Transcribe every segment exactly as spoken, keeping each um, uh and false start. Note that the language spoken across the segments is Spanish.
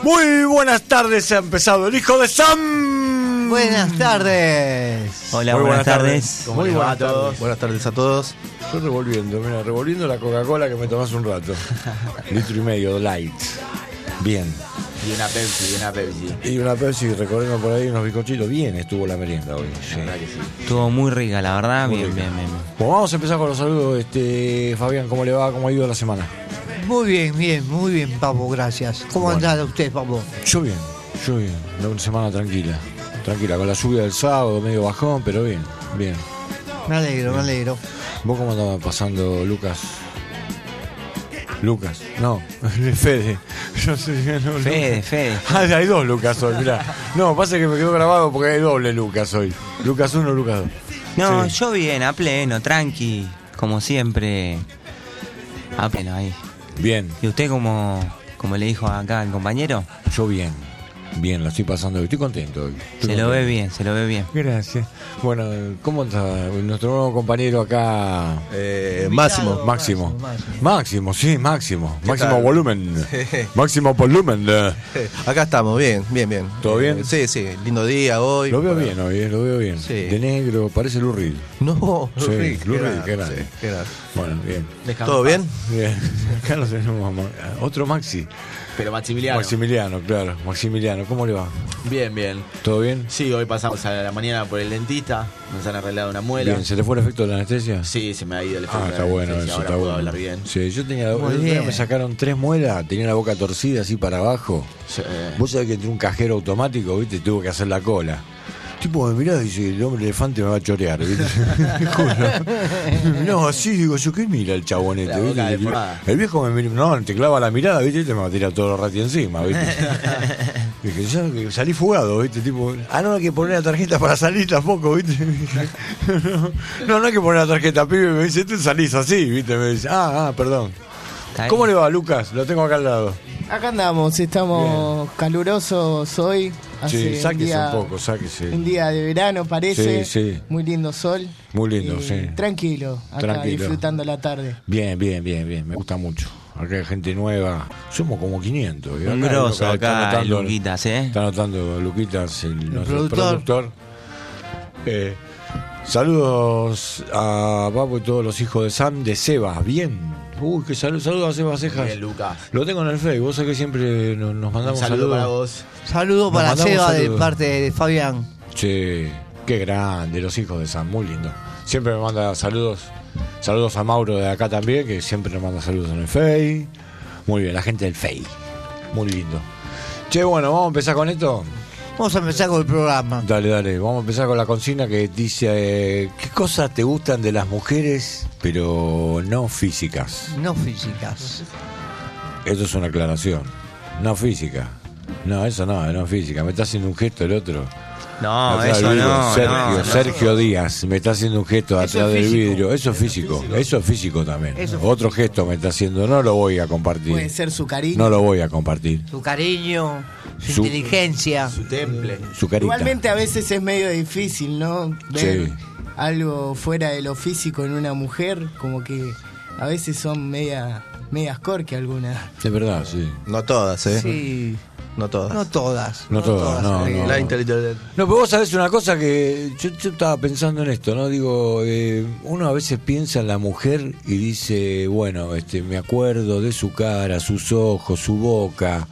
Muy buenas tardes, ha empezado el hijo de Sam. Buenas tardes. Hola, Muy buenas, buenas tardes. tardes. ¿Cómo Muy les va buenas a todos? tardes. Buenas tardes a todos. Estoy revolviendo, mira, revolviendo la Coca-Cola que me tomé hace un rato. Litro y medio, light. Bien. Y una Pepsi, y una Pepsi. Y una Pepsi recorriendo por ahí unos bizcochitos. Bien estuvo la merienda hoy. Sí. La verdad que sí. Estuvo muy rica, la verdad. Muy Bien, rica. bien, bien, bien. Bueno, vamos a empezar con los saludos. Este, Fabián, ¿cómo le va? ¿Cómo ha ido la semana? Muy bien, bien, muy bien, Papo, gracias. ¿Cómo Bueno. anda usted, Papo? Yo bien, yo bien. Una semana tranquila. Tranquila, con la lluvia del sábado, medio bajón, pero bien, bien. Me alegro, me alegro. ¿Vos cómo andabas pasando, Lucas? Lucas, no, Fede. Yo sé, no, Fede, Lucas. Fede. Ah, hay dos Lucas hoy, mirá. No, pasa que me quedó grabado porque hay doble Lucas hoy. Lucas uno, Lucas dos. No, Sí. yo bien, a pleno, tranqui. Como siempre. A pleno ahí. Bien, ¿Y usted como, como le dijo acá el compañero? yo bien. Bien, la estoy pasando hoy. Estoy contento hoy. Estoy Se lo contento. ve bien, se lo ve bien. Gracias. Bueno, ¿cómo está nuestro nuevo compañero acá? Eh, Invitado. Máximo. Máximo. Máximo. Máximo, sí, máximo. ¿Qué Máximo tal? volumen. Máximo volumen. eh. Acá estamos, bien, bien, bien. ¿Todo bien? Eh, sí, sí, lindo día hoy. Lo veo Para- bien hoy, eh, lo veo bien. Sí. De negro, parece Lou Reed. No, Sí, Lou Reed, Lou qué Reed, grande, qué grande. sí, qué grande. Bueno, bien. ¿Todo bien? Bien. Acá lo tenemos. ma- Otro Maxi. Pero Maximiliano. Maximiliano, claro. Maximiliano, ¿cómo le va? Bien, bien. ¿Todo bien? Sí, hoy pasamos a la mañana por el dentista. Nos han arreglado una muela. Bien, ¿se le fue el efecto de la anestesia? Sí, se me ha ido el efecto. Ah, de está la bueno anestesia, eso, ahora está puedo bueno. hablar bien. Sí, yo tenía, Muy el otro día bien. me sacaron tres muelas, tenía la boca torcida así para abajo. Sí. Vos sabés que entré un cajero automático, ¿viste? Y tuve que hacer la cola. Tipo, me mirá y dice, el hombre elefante me va a chorear, ¿viste? Te juro. No, así digo yo, ¿qué mira el chabonete? La boca ¿viste? El, deformada. el viejo me mira, no, te clava la mirada, ¿viste? Y te me va a tirar todo el rati encima, ¿viste? Dije, ya que salí fugado, ¿viste? Tipo, ah, no hay que poner la tarjeta para salir tampoco, ¿viste? No, no hay que poner la tarjeta, pibe. Me dice, tú salís así, ¿viste? Me dice, ah, ah, perdón. Está ¿Cómo bien. le va, Lucas? Lo tengo acá al lado. Acá andamos, estamos calurosos hoy. Hace Sí, un sáquese día, un poco, sáquese. un día de verano parece. Sí, sí. Muy lindo sol. Muy lindo, Y sí. Tranquilo, acá Tranquilo. disfrutando la tarde. Bien, bien, bien, bien. Me gusta mucho. Acá hay gente nueva. Somos como quinientos. Y Un acá grosso lo que está acá, anotando- Luquitas, ¿eh? Está anotando Luquitas, el, nuestro productor. productor. Eh, saludos a Papo y todos los hijos de Sam de Seba. Bien. Uy, que saludos saludo a Seba Cejas. Bien, Lucas. Lo tengo en el Facebook. Vos sabés que siempre nos, nos Un mandamos saludo saludos. para vos. Saludo Nos para mandamos Seba de saludos. parte de Fabián. Sí, qué grande, los hijos de Sam, muy lindo. Siempre me manda saludos. Saludos a Mauro de acá también, que siempre nos manda saludos en el Fey. Muy bien, la gente del Fey. Muy lindo. Che, bueno, vamos a empezar con esto. Vamos a empezar con el programa. Dale, dale, vamos a empezar con la consigna que dice, eh, ¿qué cosas te gustan de las mujeres, pero no físicas? No físicas. Eso es una aclaración. No física. No, eso no, no física. Me está haciendo un gesto el otro. No, Atrás eso del vidrio. no. Sergio, no, no. Sergio Díaz me está haciendo un gesto Eso atrás es del físico. vidrio. Eso es físico. Eso es físico también. Eso es Otro gesto me está haciendo. No lo voy a compartir. Puede ser su cariño. No lo voy a compartir. Su cariño, su, Su- inteligencia. Su temple. Su carita. Igualmente a veces es medio difícil, ¿no? Ver Sí. algo fuera de lo físico en una mujer, como que a veces son media, medias corque algunas. Es verdad, sí. No todas, ¿eh? Sí, No todas. no todas. No todas, no, eh. no. La inteligencia. No, pero vos sabés una cosa que yo, yo estaba pensando en esto, ¿no? Digo, eh, uno a veces piensa en la mujer y dice, bueno, este, me acuerdo de su cara, sus ojos, su boca,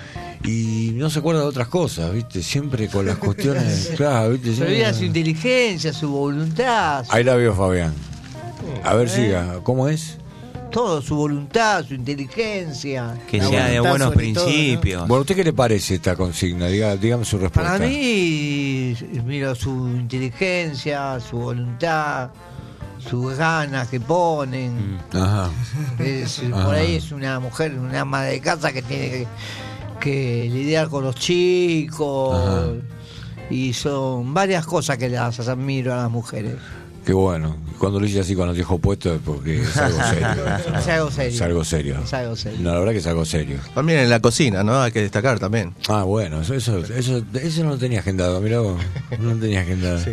y no se acuerda de otras cosas, ¿viste? Siempre con las cuestiones, claro, ¿viste? Se olvida su inteligencia, su voluntad, Ahí la veo, Fabián. A ver, siga, ¿cómo es? todo, su voluntad, su inteligencia. Que La sea de voluntad buenos sobre todo, ¿no? principios. Bueno, ¿usted qué le parece esta consigna? Diga, dígame su respuesta. Para mí, mira, su inteligencia, su voluntad, sus ganas que ponen. Ajá. Es- Ajá. por ahí es una mujer, una ama de casa que tiene que, que lidiar con los chicos. Ajá. Y son varias cosas que las admiro a las mujeres. Qué bueno. Cuando lo hice así con los viejos puestos es porque es algo serio. Es algo serio. Es algo serio. Es algo serio. No, la verdad que es algo serio. También en la cocina, ¿no? Hay que destacar también. Ah, bueno, eso, eso, eso, eso no lo tenía agendado, mirá vos. No lo tenía agendado.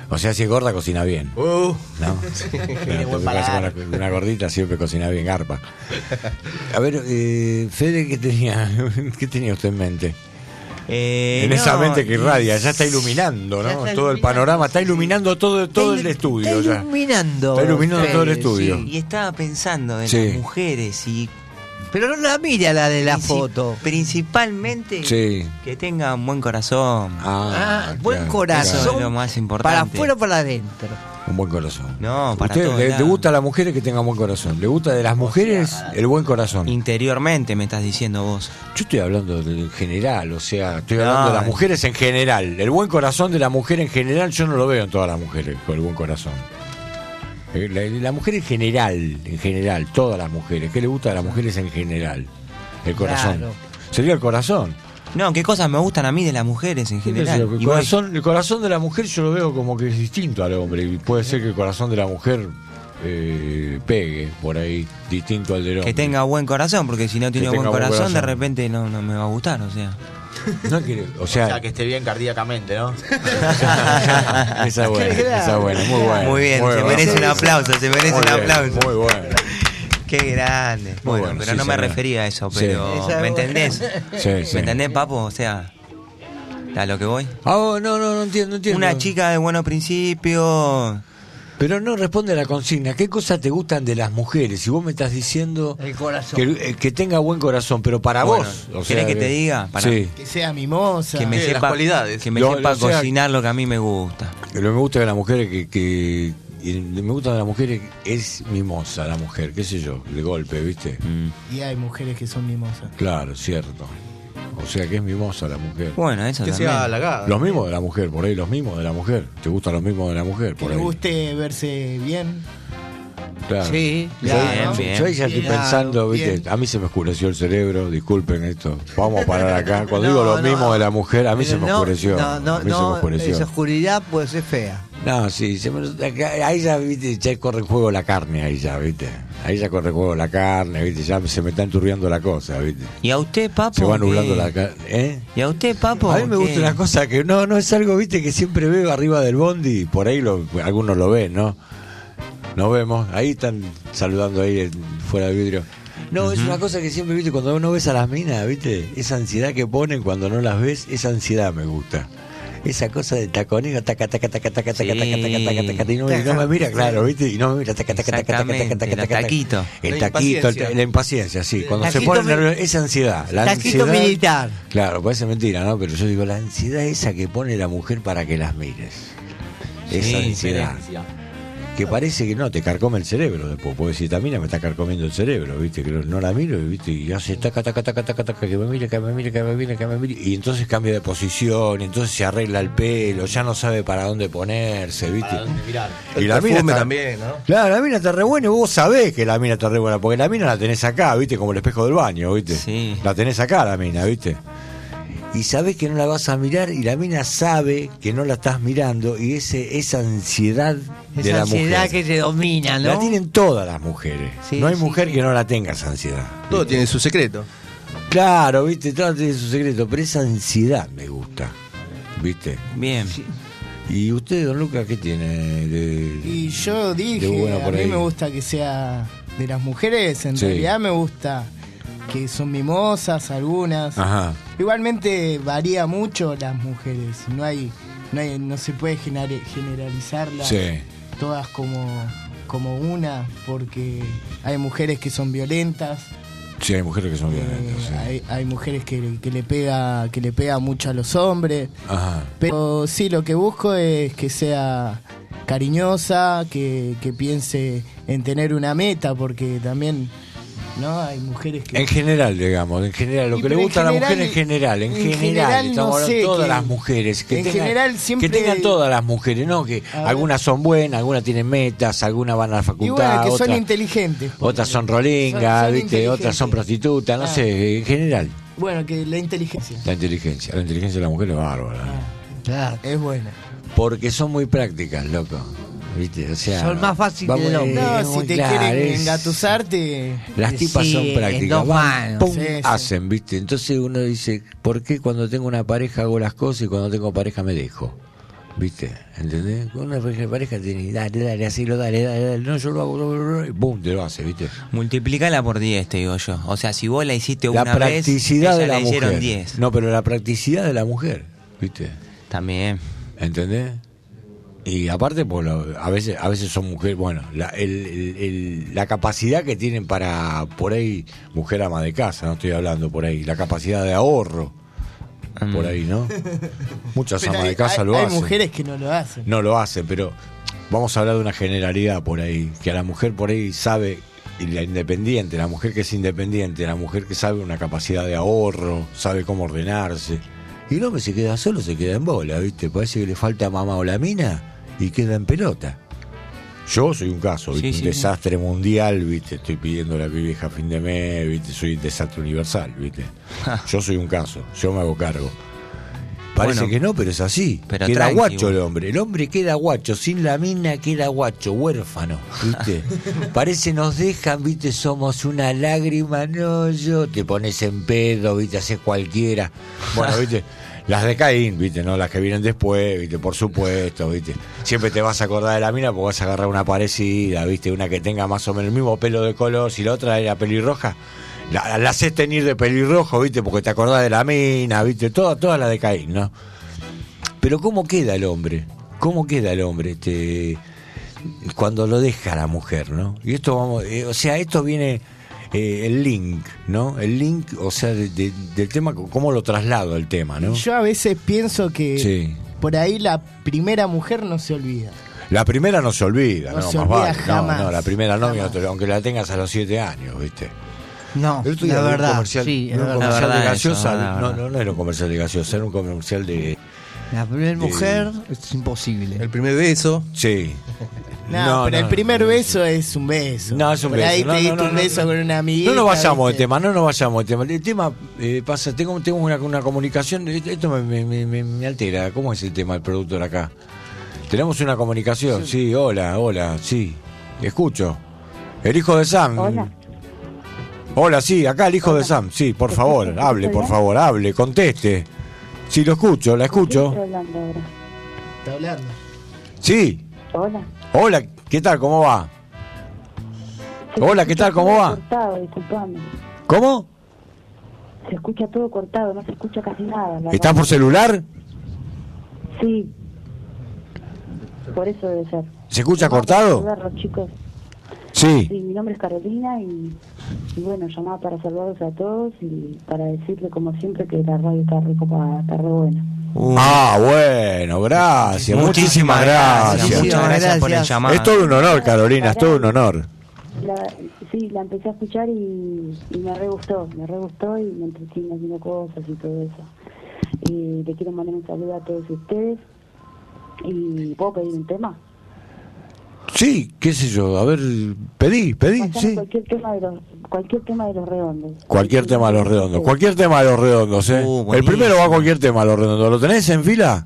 O sea, si es gorda, cocina bien. Uh, ¿No? Tiene Claro, buen en tu caso, paladar. una, una gordita siempre cocina bien, garpa. A ver, eh, Fede, ¿qué tenía, ¿qué tenía usted en mente? Eh, en no, esa mente que irradia, ya está iluminando, Ya ¿no? está Todo el iluminando, panorama, está sí. iluminando todo, todo el Está estudio. Está ya. iluminando. Está iluminando todo el Fede, estudio. sí. Y estaba pensando en Sí. las mujeres y Pero no la mira la de la princi- foto. principalmente Sí. que tengan buen corazón. Ah, buen claro, corazón. Eso es lo más importante. Para afuera o para adentro. Un buen corazón. No, para ¿Usted todos le, le lados. gusta a las mujeres que tengan buen corazón? ¿Le gusta de las mujeres el buen corazón? Interiormente me estás diciendo vos. Yo estoy hablando en general, o sea, estoy No, hablando de las eh. mujeres en general. El buen corazón de la mujer en general, yo no lo veo en todas las mujeres con el buen corazón. Eh, La, la mujer en general, en general, todas las mujeres. ¿Qué le gusta a las mujeres en general? El corazón. Claro. Sería el corazón. No, qué cosas me gustan a mí de las mujeres en general. El Y voy- corazón, el corazón de la mujer yo lo veo como que es distinto al hombre. Y puede ser que el corazón de la mujer eh, pegue por ahí, distinto al del hombre. que tenga buen corazón, porque si no tiene tenga buen buen corazón, corazón. de repente no, no me va a gustar, o sea. No quiere- o O sea, sea, que esté bien cardíacamente, ¿no? esa es buena, esa es buena, muy buena. Muy bien, se buena. merece un aplauso, se merece Muy un bien, aplauso. Muy bueno. Qué grande. Muy Bueno, bueno, pero sí, no me señor. refería a eso, Sí. pero Esa es ¿me buena. entendés? Sí, sí. ¿Me entendés, papo? O sea, a lo que voy. Ah, oh, no, no, no entiendo, no entiendo. Una chica de buenos principios. Pero no responde a la consigna. ¿Qué cosas te gustan de las mujeres? Si vos me estás diciendo El corazón. que, eh, que tenga buen corazón, pero para Bueno, vos. O ¿querés sea, que te diga? Para- Sí. Que sea mimosa. Que me Sí, las sepa, cualidades. que me Lo- sepa o sea, cocinar lo que a mí me gusta. Lo que me gusta de las mujeres que, que y me gusta de las mujeres es mimosa la mujer, qué sé yo, de golpe, ¿viste? Mm. Y hay mujeres que son mimosas. Claro, cierto. O sea que es mimosa la mujer. Bueno, eso que también. sea halagada. Los mimos de la mujer, por ahí, los mimos de la mujer. ¿Te gustan los mimos de la mujer? Que Por le ahí. guste verse bien. Claro. Sí, Yo, claro. yo- bien. yo ahí ya estoy Claro, pensando, ¿viste? bien. A mí se me oscureció el cerebro, disculpen esto. Vamos a parar acá. Cuando digo No, los no. mimos de la mujer, a mí se Pero me no, oscureció. No, no, a mí se me no, oscureció. esa oscuridad puede ser fea. No, sí, se me- acá- ahí ya, ¿viste? Ya corre en juego la carne, ahí ya, ¿viste? Ahí ya corre en juego la carne, ¿viste? Ya se me está enturbiando la cosa, ¿viste? ¿Y a usted, papo? Se va nublando qué? la carne, ¿eh? ¿Y a usted, papo? A mí me qué? gusta una cosa que no no es algo, ¿viste? Que siempre veo arriba del bondi, por ahí lo, algunos lo ven, ¿no? Nos vemos, ahí están saludando ahí en- fuera del vidrio. No, es una cosa que siempre, ¿viste? Cuando no ves a las minas, ¿viste? Esa ansiedad que ponen cuando no las ves, esa ansiedad me gusta. Esa cosa de taconeo, taca, taca, taca, taca, taca, Sí. taca, taca, taca, taca, y no, y no me mira, claro, ¿viste? Y no me mira, taca, taca, taca, taca, taca, Exactamente, taca, los taca, taquitos. El La taquito, el- impaciencia. la impaciencia, sí. Cuando se Taquito pone mi- nervioso, esa ansiedad. La Taquito ansiedad, militar. claro, parece mentira, ¿no? Pero yo digo, la ansiedad esa que pone la mujer para que las mires. Esa Sí, ansiedad. Que parece que no, te carcome el cerebro después. Porque si también me está carcomiendo el cerebro, ¿viste? Que no la miro, ¿viste? Y hace taca, taca, taca, taca, taca, que me mire, que me mire, que me mire, que me mire. Y entonces cambia de posición, entonces se arregla el pelo, ya no sabe para dónde ponerse, ¿viste? ¿Para dónde mirar? Y El la mina perfume está- también, ¿no? Claro, la mina está re buena y vos sabés que la mina está re buena, porque la mina la tenés acá, ¿viste? Como el espejo del baño, ¿viste? Sí. La tenés acá la mina, ¿viste? Y sabés que no la vas a mirar y la mina sabe que no la estás mirando y ese esa ansiedad de Esa la ansiedad mujer. que te domina, ¿no? La tienen todas las mujeres. Sí, no hay sí, mujer sí. que no la tenga esa ansiedad. Todo tiene su secreto. Claro, ¿viste? Todo tiene su secreto, pero esa ansiedad me gusta, ¿viste? Bien. ¿Y usted, don Lucas, qué tiene de...? Y yo de dije, bueno a por mí ahí? me gusta que sea de las mujeres, en Sí. realidad me gusta que son mimosas algunas. Ajá. Igualmente varía mucho las mujeres, no hay, no hay, no se puede gener- generalizarlas Sí. todas como, como una, porque hay mujeres que son violentas, Sí, hay mujeres que son eh, violentas. Sí. hay, hay mujeres que, que le pega, que le pega mucho a los hombres. Ajá. Pero sí, lo que busco es que sea cariñosa, que, que piense en tener una meta, porque también, ¿no? Hay mujeres que... En general, digamos, en general, lo Y que le pero en gusta a la general- mujer en general, en, en general, general estamos no hablando sé de todas que- las mujeres, que en tengan, general siempre- que tengan todas las mujeres, ¿no? Que A ver. algunas son buenas, algunas tienen metas, algunas van a la y facultad, bueno, que son otras, inteligentes. otras son Son- rolingas, son ¿viste? Otras son inteligentes. prostitutas, no Ah. sé, en general, Bueno, que la inteligencia la inteligencia, la inteligencia de la mujer es bárbara, Claro. es buena. porque son muy prácticas, loco. ¿Viste? O sea, Son más fáciles vamos, del hombre. eh, No, es si muy te claro, quieren es- engatusarte, Las tipas Sí, son en prácticas, dos van, manos. pum, Sí, sí. hacen, ¿viste? Entonces uno dice, ¿por qué cuando tengo una pareja hago las cosas y cuando tengo pareja me dejo? ¿Viste? ¿Entendés? Con una pareja, pareja tiene, dale, dale, así dale, dale, dale, no, yo lo hago, lo, lo, lo, y boom, te lo hace, ¿viste? Multiplicala por diez, te digo yo. O sea, si vos la hiciste La una vez, practicidad ella de la la hicieron mujer. diez. No, pero la practicidad de la mujer, ¿viste? También. ¿Entendés? Y aparte, pues, lo- a veces a veces son mujeres, bueno, la, el, el- el- la capacidad que tienen para, por ahí, mujer ama de casa, no estoy hablando por ahí, la capacidad de ahorro, Mm. por ahí, ¿no? Muchas Pero amas hay, de casa hay- lo hay hacen. mujeres que no lo hacen. No lo hacen, pero vamos a hablar de una generalidad por ahí, que a la mujer por ahí sabe, y la independiente, la mujer que es independiente, la mujer que sabe una capacidad de ahorro, sabe cómo ordenarse. Y el hombre se queda solo, se queda en bola, ¿viste? Parece que le falta mamá o la mina y queda en pelota. Yo soy un caso, ¿viste? Sí, Un sí. desastre mundial, ¿viste? Estoy pidiendo la vieja a fin de mes, ¿viste? Soy un desastre universal, ¿viste? Yo soy un caso, yo me hago cargo. Parece Bueno, que no, pero es así. pero Queda tranqui, guacho vos. el hombre. El hombre queda guacho. Sin la mina queda guacho, huérfano. ¿Viste? Parece nos dejan, ¿viste? Somos una lágrima. No, yo. Te pones en pedo, ¿viste? Haces cualquiera. Bueno, ¿viste? Las de Caín, ¿viste? No las que vienen después, ¿viste? Por supuesto, ¿viste? Siempre te vas a acordar de la mina porque vas a agarrar una parecida, ¿viste? Una que tenga más o menos el mismo pelo de color. Si la otra era pelirroja, la, la haces teñir de pelirrojo, ¿viste? Porque te acordás de la mina, ¿viste? Toda, toda la de Caín, ¿no? Pero ¿cómo queda el hombre? ¿Cómo queda el hombre este cuando lo deja la mujer, ¿no? Y esto vamos, eh, o sea, esto viene eh, el link, ¿no? El link, o sea, de- de- del tema, cómo lo traslado el tema, ¿no? Yo a veces pienso que Sí. por ahí la primera mujer no se olvida. La primera no se olvida, No no, se más olvida vale. jamás. No, no, la primera novia, Jamás. no te- aunque la tengas a los siete años, ¿viste? No, El otro día la vi un verdad, comercial, sí, vi es un verdad. comercial La verdad de eso, gaseosa, la no, verdad. no, no era un comercial de gaseosa, era un comercial de... La primera de- mujer es imposible. El primer beso. Sí. No, pero el primer beso es un beso. No, es un por beso. ahí No, te no, diste no, un no, beso no. con una amiguita. No nos vayamos del ¿viste? tema, no nos vayamos del tema. El tema eh, pasa, tengo, tengo una, una comunicación, esto me, me, me- me- me altera. ¿Cómo es el tema del productor acá? Tenemos una comunicación, sí, hola, hola, sí. Escucho. El hijo de Sam. Hola. Hola, sí, acá el hijo de Sam, sí, por favor, hable, por favor, hable, conteste. Sí, lo escucho, la escucho. Estoy hablando ahora. Está hablando. Sí, Hola. hola, ¿qué tal? ¿Cómo va? Se Hola, ¿qué escucha tal? ¿Cómo todo va? Cortado, disculpame. ¿Cómo? Se escucha todo cortado, no se escucha casi nada. la ¿Estás verdad. por celular? Sí. Por eso debe ser. ¿Se escucha Llamaba cortado? para saludar a los chicos. Sí. Sí, mi nombre es Carolina y, y bueno, llamaba para saludarlos a todos y para decirle como siempre que la radio está re copada, está re buena. Uh, Ah, bueno, gracias, muchísimas gracias. Muchas Muchísimas gracias por el gracias. llamado. Es todo un honor, Carolina, es todo un honor. La, sí, la empecé a escuchar y, y me re gustó, me re gustó y me entretiene haciendo cosas y todo eso. Y le quiero mandar un saludo a todos ustedes. ¿Y puedo pedir un tema? Sí, qué sé yo, a ver, pedí, pedí, Pasame sí. cualquier tema de los cualquier tema de los redondos. Cualquier tema de los redondos, cualquier tema de los redondos, ¿eh? Uh, El buenísimo. primero va a cualquier tema de los redondos. ¿Lo tenés en fila?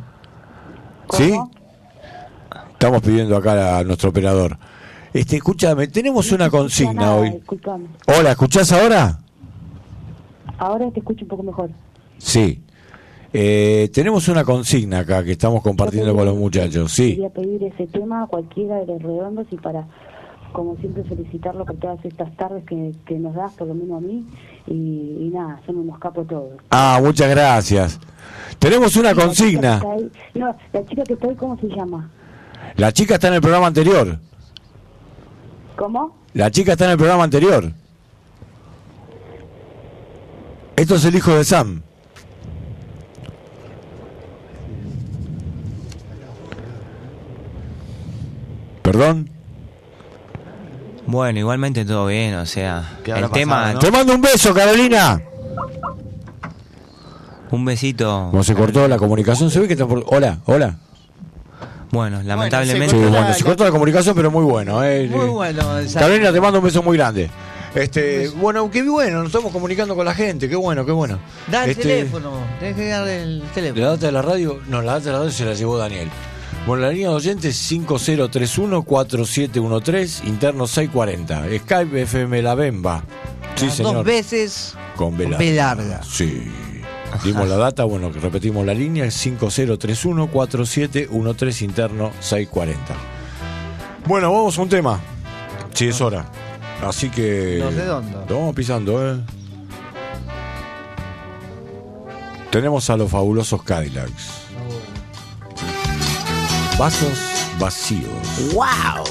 ¿Sí? ¿Cómo? Estamos pidiendo acá a nuestro operador. Este, escúchame, tenemos No una se escucha consigna nada, hoy. Disculpame. Hola, ¿escuchás ahora? Ahora te escucho un poco mejor. Sí. Eh, tenemos una consigna acá que estamos compartiendo Yo con quería- los muchachos, sí. Quería pedir ese tema a cualquiera de los redondos y para, como siempre, felicitarlo por todas estas tardes que, que nos das, por lo menos a mí. Y, y nada, son unos capos todos. Ah, muchas gracias. Tenemos una Y la chica consigna. que está ahí- no, la chica que está ahí, ¿cómo se llama? La chica está en el programa anterior. ¿Cómo? La chica está en el programa anterior. Esto es el hijo de Sam. ¿Perdón? Bueno, igualmente todo bien, o sea, ¿Qué habrá el tema, pasado, no? Te mando un beso, Carolina. un besito. Como se cortó la comunicación, se ve que está por... Hola, hola. Bueno, lamentablemente. Sí, cortó la- bueno, se cortó la comunicación, pero muy bueno. Eh. Muy bueno. esa- Carolina, te mando un beso muy grande. Este, bueno, qué bueno, nos estamos comunicando con la gente, qué bueno, qué bueno. Da el Este, teléfono, tenés que dar el ¿La teléfono. data de la radio? No, la data de la radio se la llevó Daniel. Bueno, la línea de oyentes cinco cero tres uno cuatro siete uno tres, interno seiscientos cuarenta. Skype F M La Bemba. Sí, Las señor. Dos veces Con B con larga. B larga. Sí. Dimos la data, bueno, repetimos la línea, cinco cero tres uno cuatro siete uno tres interno seiscientos cuarenta. Bueno, vamos a un tema. Sí, es hora. Así que... Los redondos. Lo vamos pisando, ¿eh? Tenemos a los fabulosos Cadillacs. Vasos vacíos. ¡Wow!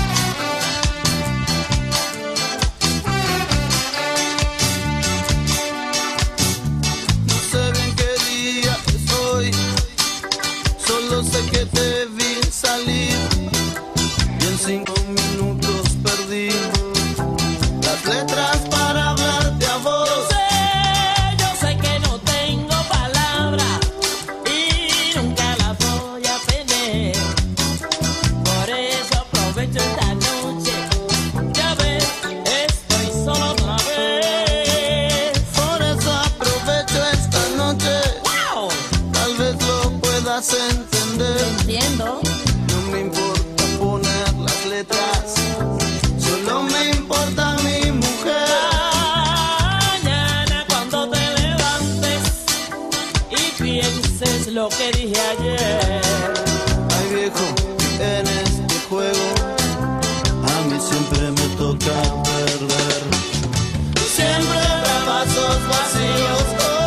Solo sé que te vi salir y en cinco minutos perdí las letras para hablarte a vos. Yo sé, yo sé que no tengo palabras y nunca las voy a tener. Por eso aprovecho esta noche. Ya ves, estoy solo otra vez. Por eso aprovecho esta noche. ¡Wow! Tal vez lo puedas entender. Entiendo. No me importa poner las letras, solo me importa mi mujer. Mañana cuando te levantes y pienses lo que dije ayer. Ay viejo, en este juego a mí siempre me toca perder. Siempre habrá vasos vacíos.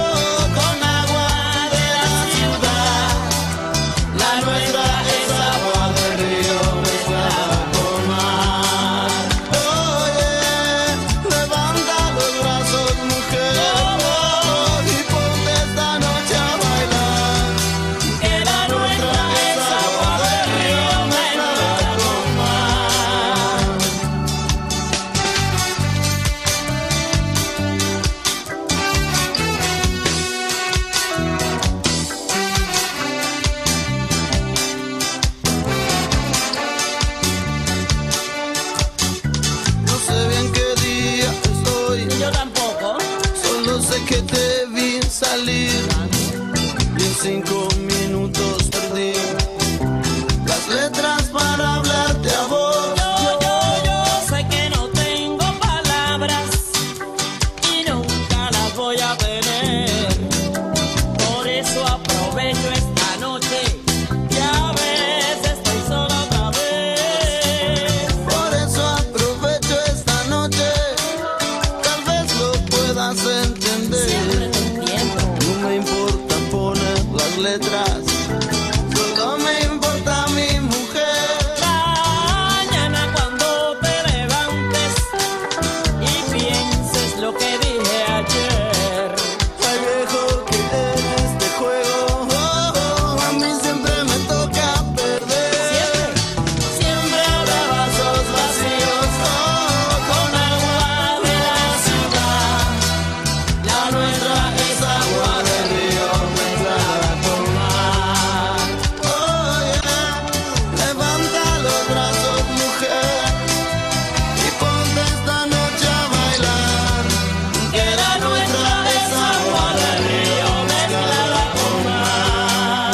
Cinco minutos perdí las letras para hablarte a vos. Yo, yo, yo sé que no tengo palabras y nunca las voy a tener. Por eso aprovecho esta noche. Ya ves, estoy sola otra vez. Por eso aprovecho esta noche. Tal vez lo puedas entender. Siempre te entiendo. No me importa poner las letras, solo me importa mi mujer. Mañana cuando te levantes y pienses lo que dije ayer. Ay viejo, que en este juego oh, oh, a mí siempre me toca perder. Siempre, Siempre habrá vasos vacíos oh, con agua de la ciudad. La nuestra es agua del río mezclada con mar. Oh yeah, levanta los brazos mujer y ponte esta noche a bailar. Que la nuestra es agua del río mezclada con mar.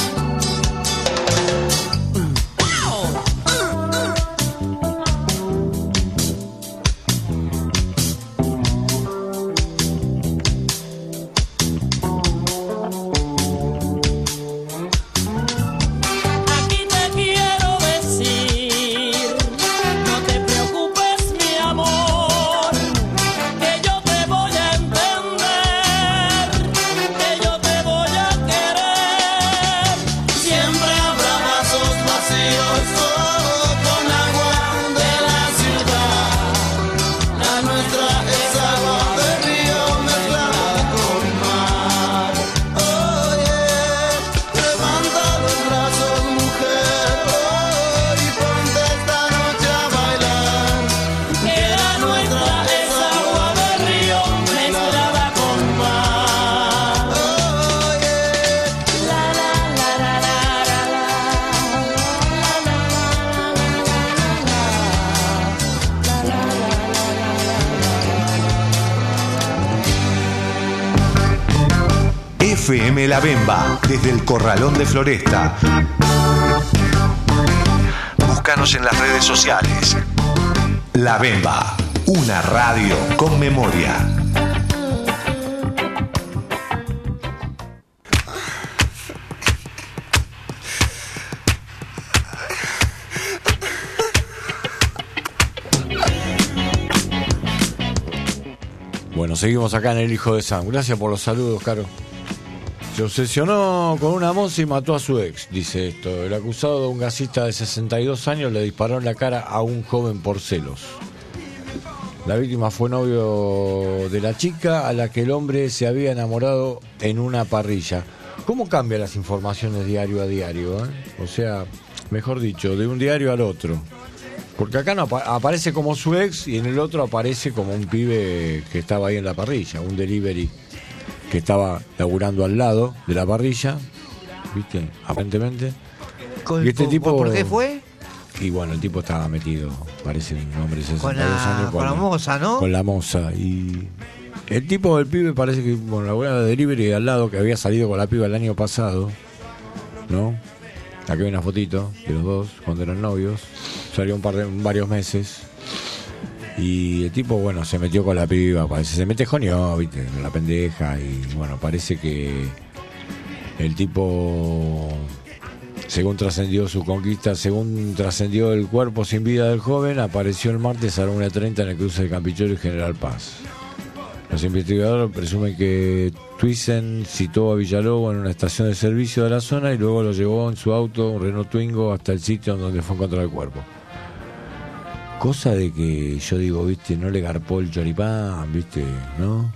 aquí te quiero decir, no te preocupes mi amor, que yo te voy a entender, que yo te voy a querer. Siempre habrá vasos vacíos oh, con agua de la ciudad. La nuestra es agua del río mezclada con mar. Oh yeah, levanta los brazos mujer oh, y ponte esta noche a bailar. Que la nuestra es agua del río mezclada con mar. Oh yeah. La la la la la la la. F M La Bemba, desde el Corralón de Floresta. Búscanos en las redes sociales. La Bemba, una radio con memoria. Bueno, seguimos acá en El Hijo de Sam. Gracias por los saludos, Caro. Se obsesionó con una moza y mató a su ex, dice esto. El acusado de un gasista de sesenta y dos años le disparó en la cara a un joven por celos. La víctima fue novio de la chica a la que el hombre se había enamorado en una parrilla. ¿Cómo cambian las informaciones diario a diario? ¿eh? O sea, mejor dicho, de un diario al otro. Porque acá no apa- aparece como su ex y en el otro aparece como un pibe que estaba ahí en la parrilla, un delivery que estaba laburando al lado de la parrilla, ¿viste? Aparentemente. Con- Y este por- tipo- ¿Por qué fue? Y bueno, el tipo estaba metido, parece un hombre de sesenta Con y dos la, años. con la moza, ¿no? Con la moza. Y el tipo del pibe parece que, bueno, la buena de delivery de al lado, que había salido con la piba el año pasado, ¿no? Aquí hay una fotito de los dos, cuando eran novios. Salió un par de, varios meses. Y el tipo, bueno, se metió con la piba, parece, se mete joñó, viste, con la pendeja. Y bueno, parece que el tipo, según trascendió su conquista, según trascendió el cuerpo sin vida del joven, apareció el martes a la una treinta en el cruce de Campichoro y General Paz. Los investigadores presumen que Thyssen citó a Villalobos en una estación de servicio de la zona y luego lo llevó en su auto, un Renault Twingo, hasta el sitio en donde fue encontrado el cuerpo. Cosa de que yo digo, viste, no le garpó el choripán, viste, ¿no?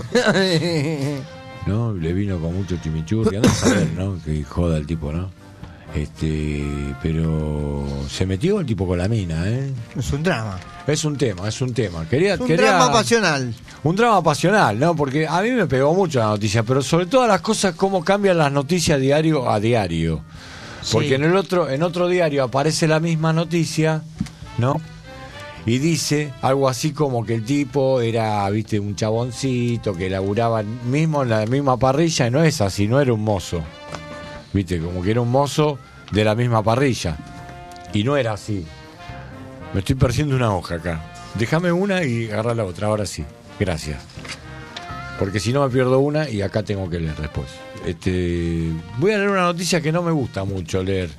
¿No? Le vino con mucho chimichurri, andá a saber, ¿no? Que joda el tipo, ¿no? Este, pero se metió el tipo con la mina, ¿eh? Es un drama. Es un tema, es un tema. Quería, Es un quería, drama pasional. Un drama pasional, ¿no? Porque a mí me pegó mucho la noticia, pero sobre todas las cosas, cómo cambian las noticias diario a diario. Porque Sí. en el otro, en otro diario aparece la misma noticia, ¿no? Y dice algo así como que el tipo era, viste, un chaboncito que laburaba mismo en la misma parrilla, y no es así, no era un mozo. Viste, como que era un mozo de la misma parrilla. Y no era así. Me estoy perdiendo una hoja acá. Déjame una y agarra la otra, ahora sí. Gracias. Porque si no me pierdo una y acá tengo que leer después. Este, voy a leer una noticia que no me gusta mucho leer.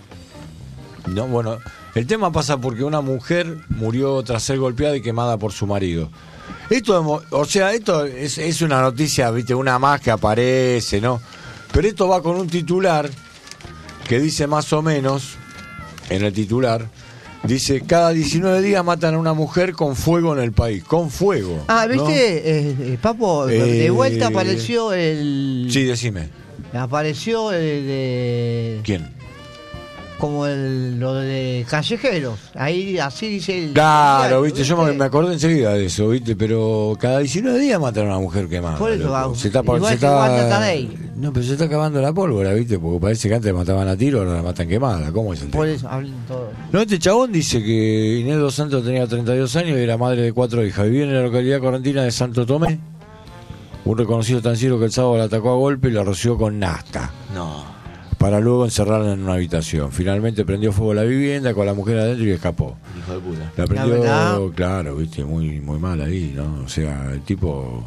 No, bueno, el tema pasa porque una mujer murió tras ser golpeada y quemada por su marido. Esto, o sea, esto es, es una noticia, viste, una más que aparece, ¿no? Pero esto va con un titular que dice más o menos, en el titular, dice, cada diecinueve días matan a una mujer con fuego en el país. Con fuego. Ah, ¿no? ¿viste? Eh, eh, Papo, de Eh, vuelta apareció el... Sí, decime. Apareció el de... ¿Quién? Como el, lo de callejeros. Ahí, así dice el... Claro, diario, viste, yo me, me acordé enseguida de eso, viste, pero cada diecinueve días matan a una mujer quemada. Por eso, loco. ah, se está, igual se que está- Wanda Tadei. No, pero se está acabando la pólvora, viste, porque parece que antes mataban a tiro, ahora la matan quemada. ¿Cómo es el Por tema? eso, hablen todo. No, este chabón dice que Inés dos Santos tenía treinta y dos años y era madre de cuatro hijas. Vivía en la localidad correntina de Santo Tomé. Un reconocido estanciero que el sábado la atacó a golpe y la roció con nafta, No. para luego encerrarla en una habitación. Finalmente prendió fuego a la vivienda con la mujer adentro y escapó. Hijo de puta. La La prendió, verdad. claro, viste, muy muy mal ahí, ¿no? O sea, el tipo...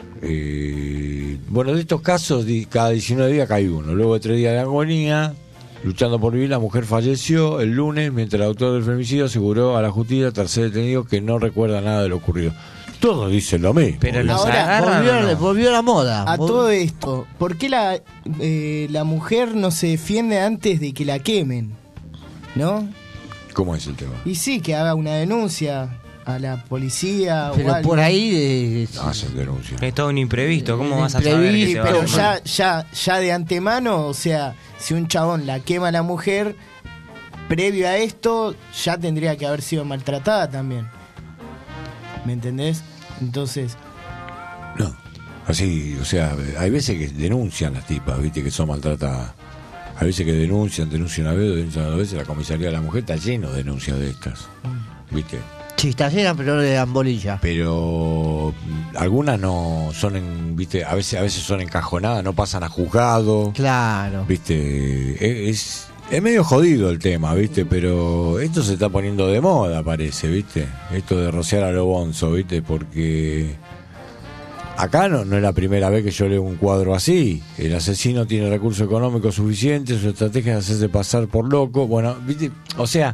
eh, bueno, de estos casos, di- cada diecinueve días cae uno. Luego de tres días de agonía, luchando por vivir, la mujer falleció el lunes, mientras el autor del femicidio aseguró a la justicia, tercer detenido, que no recuerda nada de lo ocurrido. Todos dicen lo mismo. Pero los Ahora, agarran, Volvió, ¿o no? volvió la moda. A Vol- todo esto, ¿por qué la, eh, la mujer no se defiende antes de que la quemen? ¿No? ¿Cómo es el tema? Y sí, que haga una denuncia a la policía o Pero algo. por ahí... De, No hacen denuncia. Es todo un imprevisto, ¿cómo Un vas a saber que Sí, se va a pero quemar? ya, ya, ya de antemano, o sea, si un chabón la quema a la mujer, previo a esto, ya tendría que haber sido maltratada también. ¿Me entendés? Entonces, No. Así, o sea, hay veces que denuncian las tipas, viste, que son maltratadas. Hay veces que denuncian, denuncian a veces, denuncian a veces. La comisaría de la mujer está lleno de denuncias de estas, viste. sí, está llena, pero no le dan bolilla. Pero mm, algunas no son, en, viste, a veces a veces son encajonadas, no pasan a juzgado, Claro. viste. Es, es medio jodido el tema, viste, pero esto se está poniendo de moda, parece, viste. Esto de rociar a lo bonzo, viste, porque acá no, no es la primera vez que yo leo un cuadro así. El asesino tiene recursos económicos suficientes, su estrategia es hacerse pasar por loco. Bueno, viste, o sea,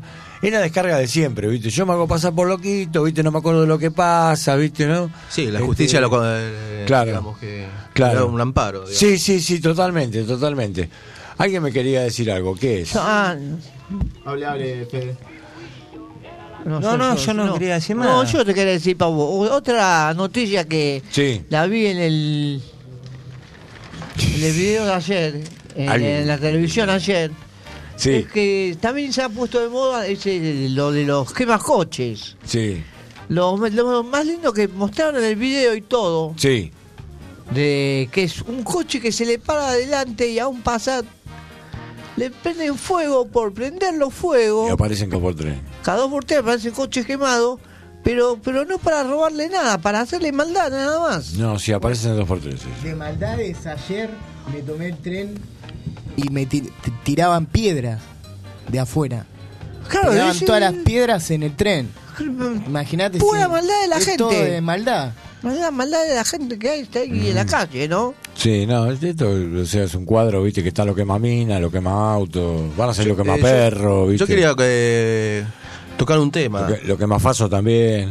es la descarga de siempre, ¿viste? Yo me hago pasar por loquito, ¿viste? No me acuerdo de lo que pasa, ¿viste? ¿No? Sí, la Este, justicia lo eh, claro, digamos que claro. da un amparo. digamos. Sí, sí, sí, totalmente, totalmente. Alguien me quería decir algo, ¿qué es? Ah, Hable, hable, Fede. No, no, yo no quería decir nada. No, yo te quería decir, Pablo, otra noticia que Sí. la vi en el, en el video de ayer, en, Alguien. en la televisión ayer, Sí, es que también se ha puesto de moda ese, lo de los quemacoches. sí, Lo, lo más lindo que mostraron en el video y todo, sí. de que es un coche que se le para adelante y a un Passat le prenden fuego por prenderlo fuego. Y aparecen dos por tres. Cada dos por tres aparece coche quemado, pero pero no para robarle nada, para hacerle maldad nada más. No, sí, aparecen dos por tres. Sí, sí. De maldades, ayer me tomé el tren y me ti- t- tiraban piedras de afuera. Claro, tiraban ese- todas las piedras en el tren. Imagínate. Pura si maldad de la es gente. todo de maldad. Maldad, maldad de la gente que hay está ahí en la calle, ¿no? Sí, no, esto o sea, es un cuadro, viste, que está lo quema mina, lo quema auto, van a ser lo quema Eh, yo- perro, viste. Yo quería que tocar un tema. Lo, que, lo quema faso también.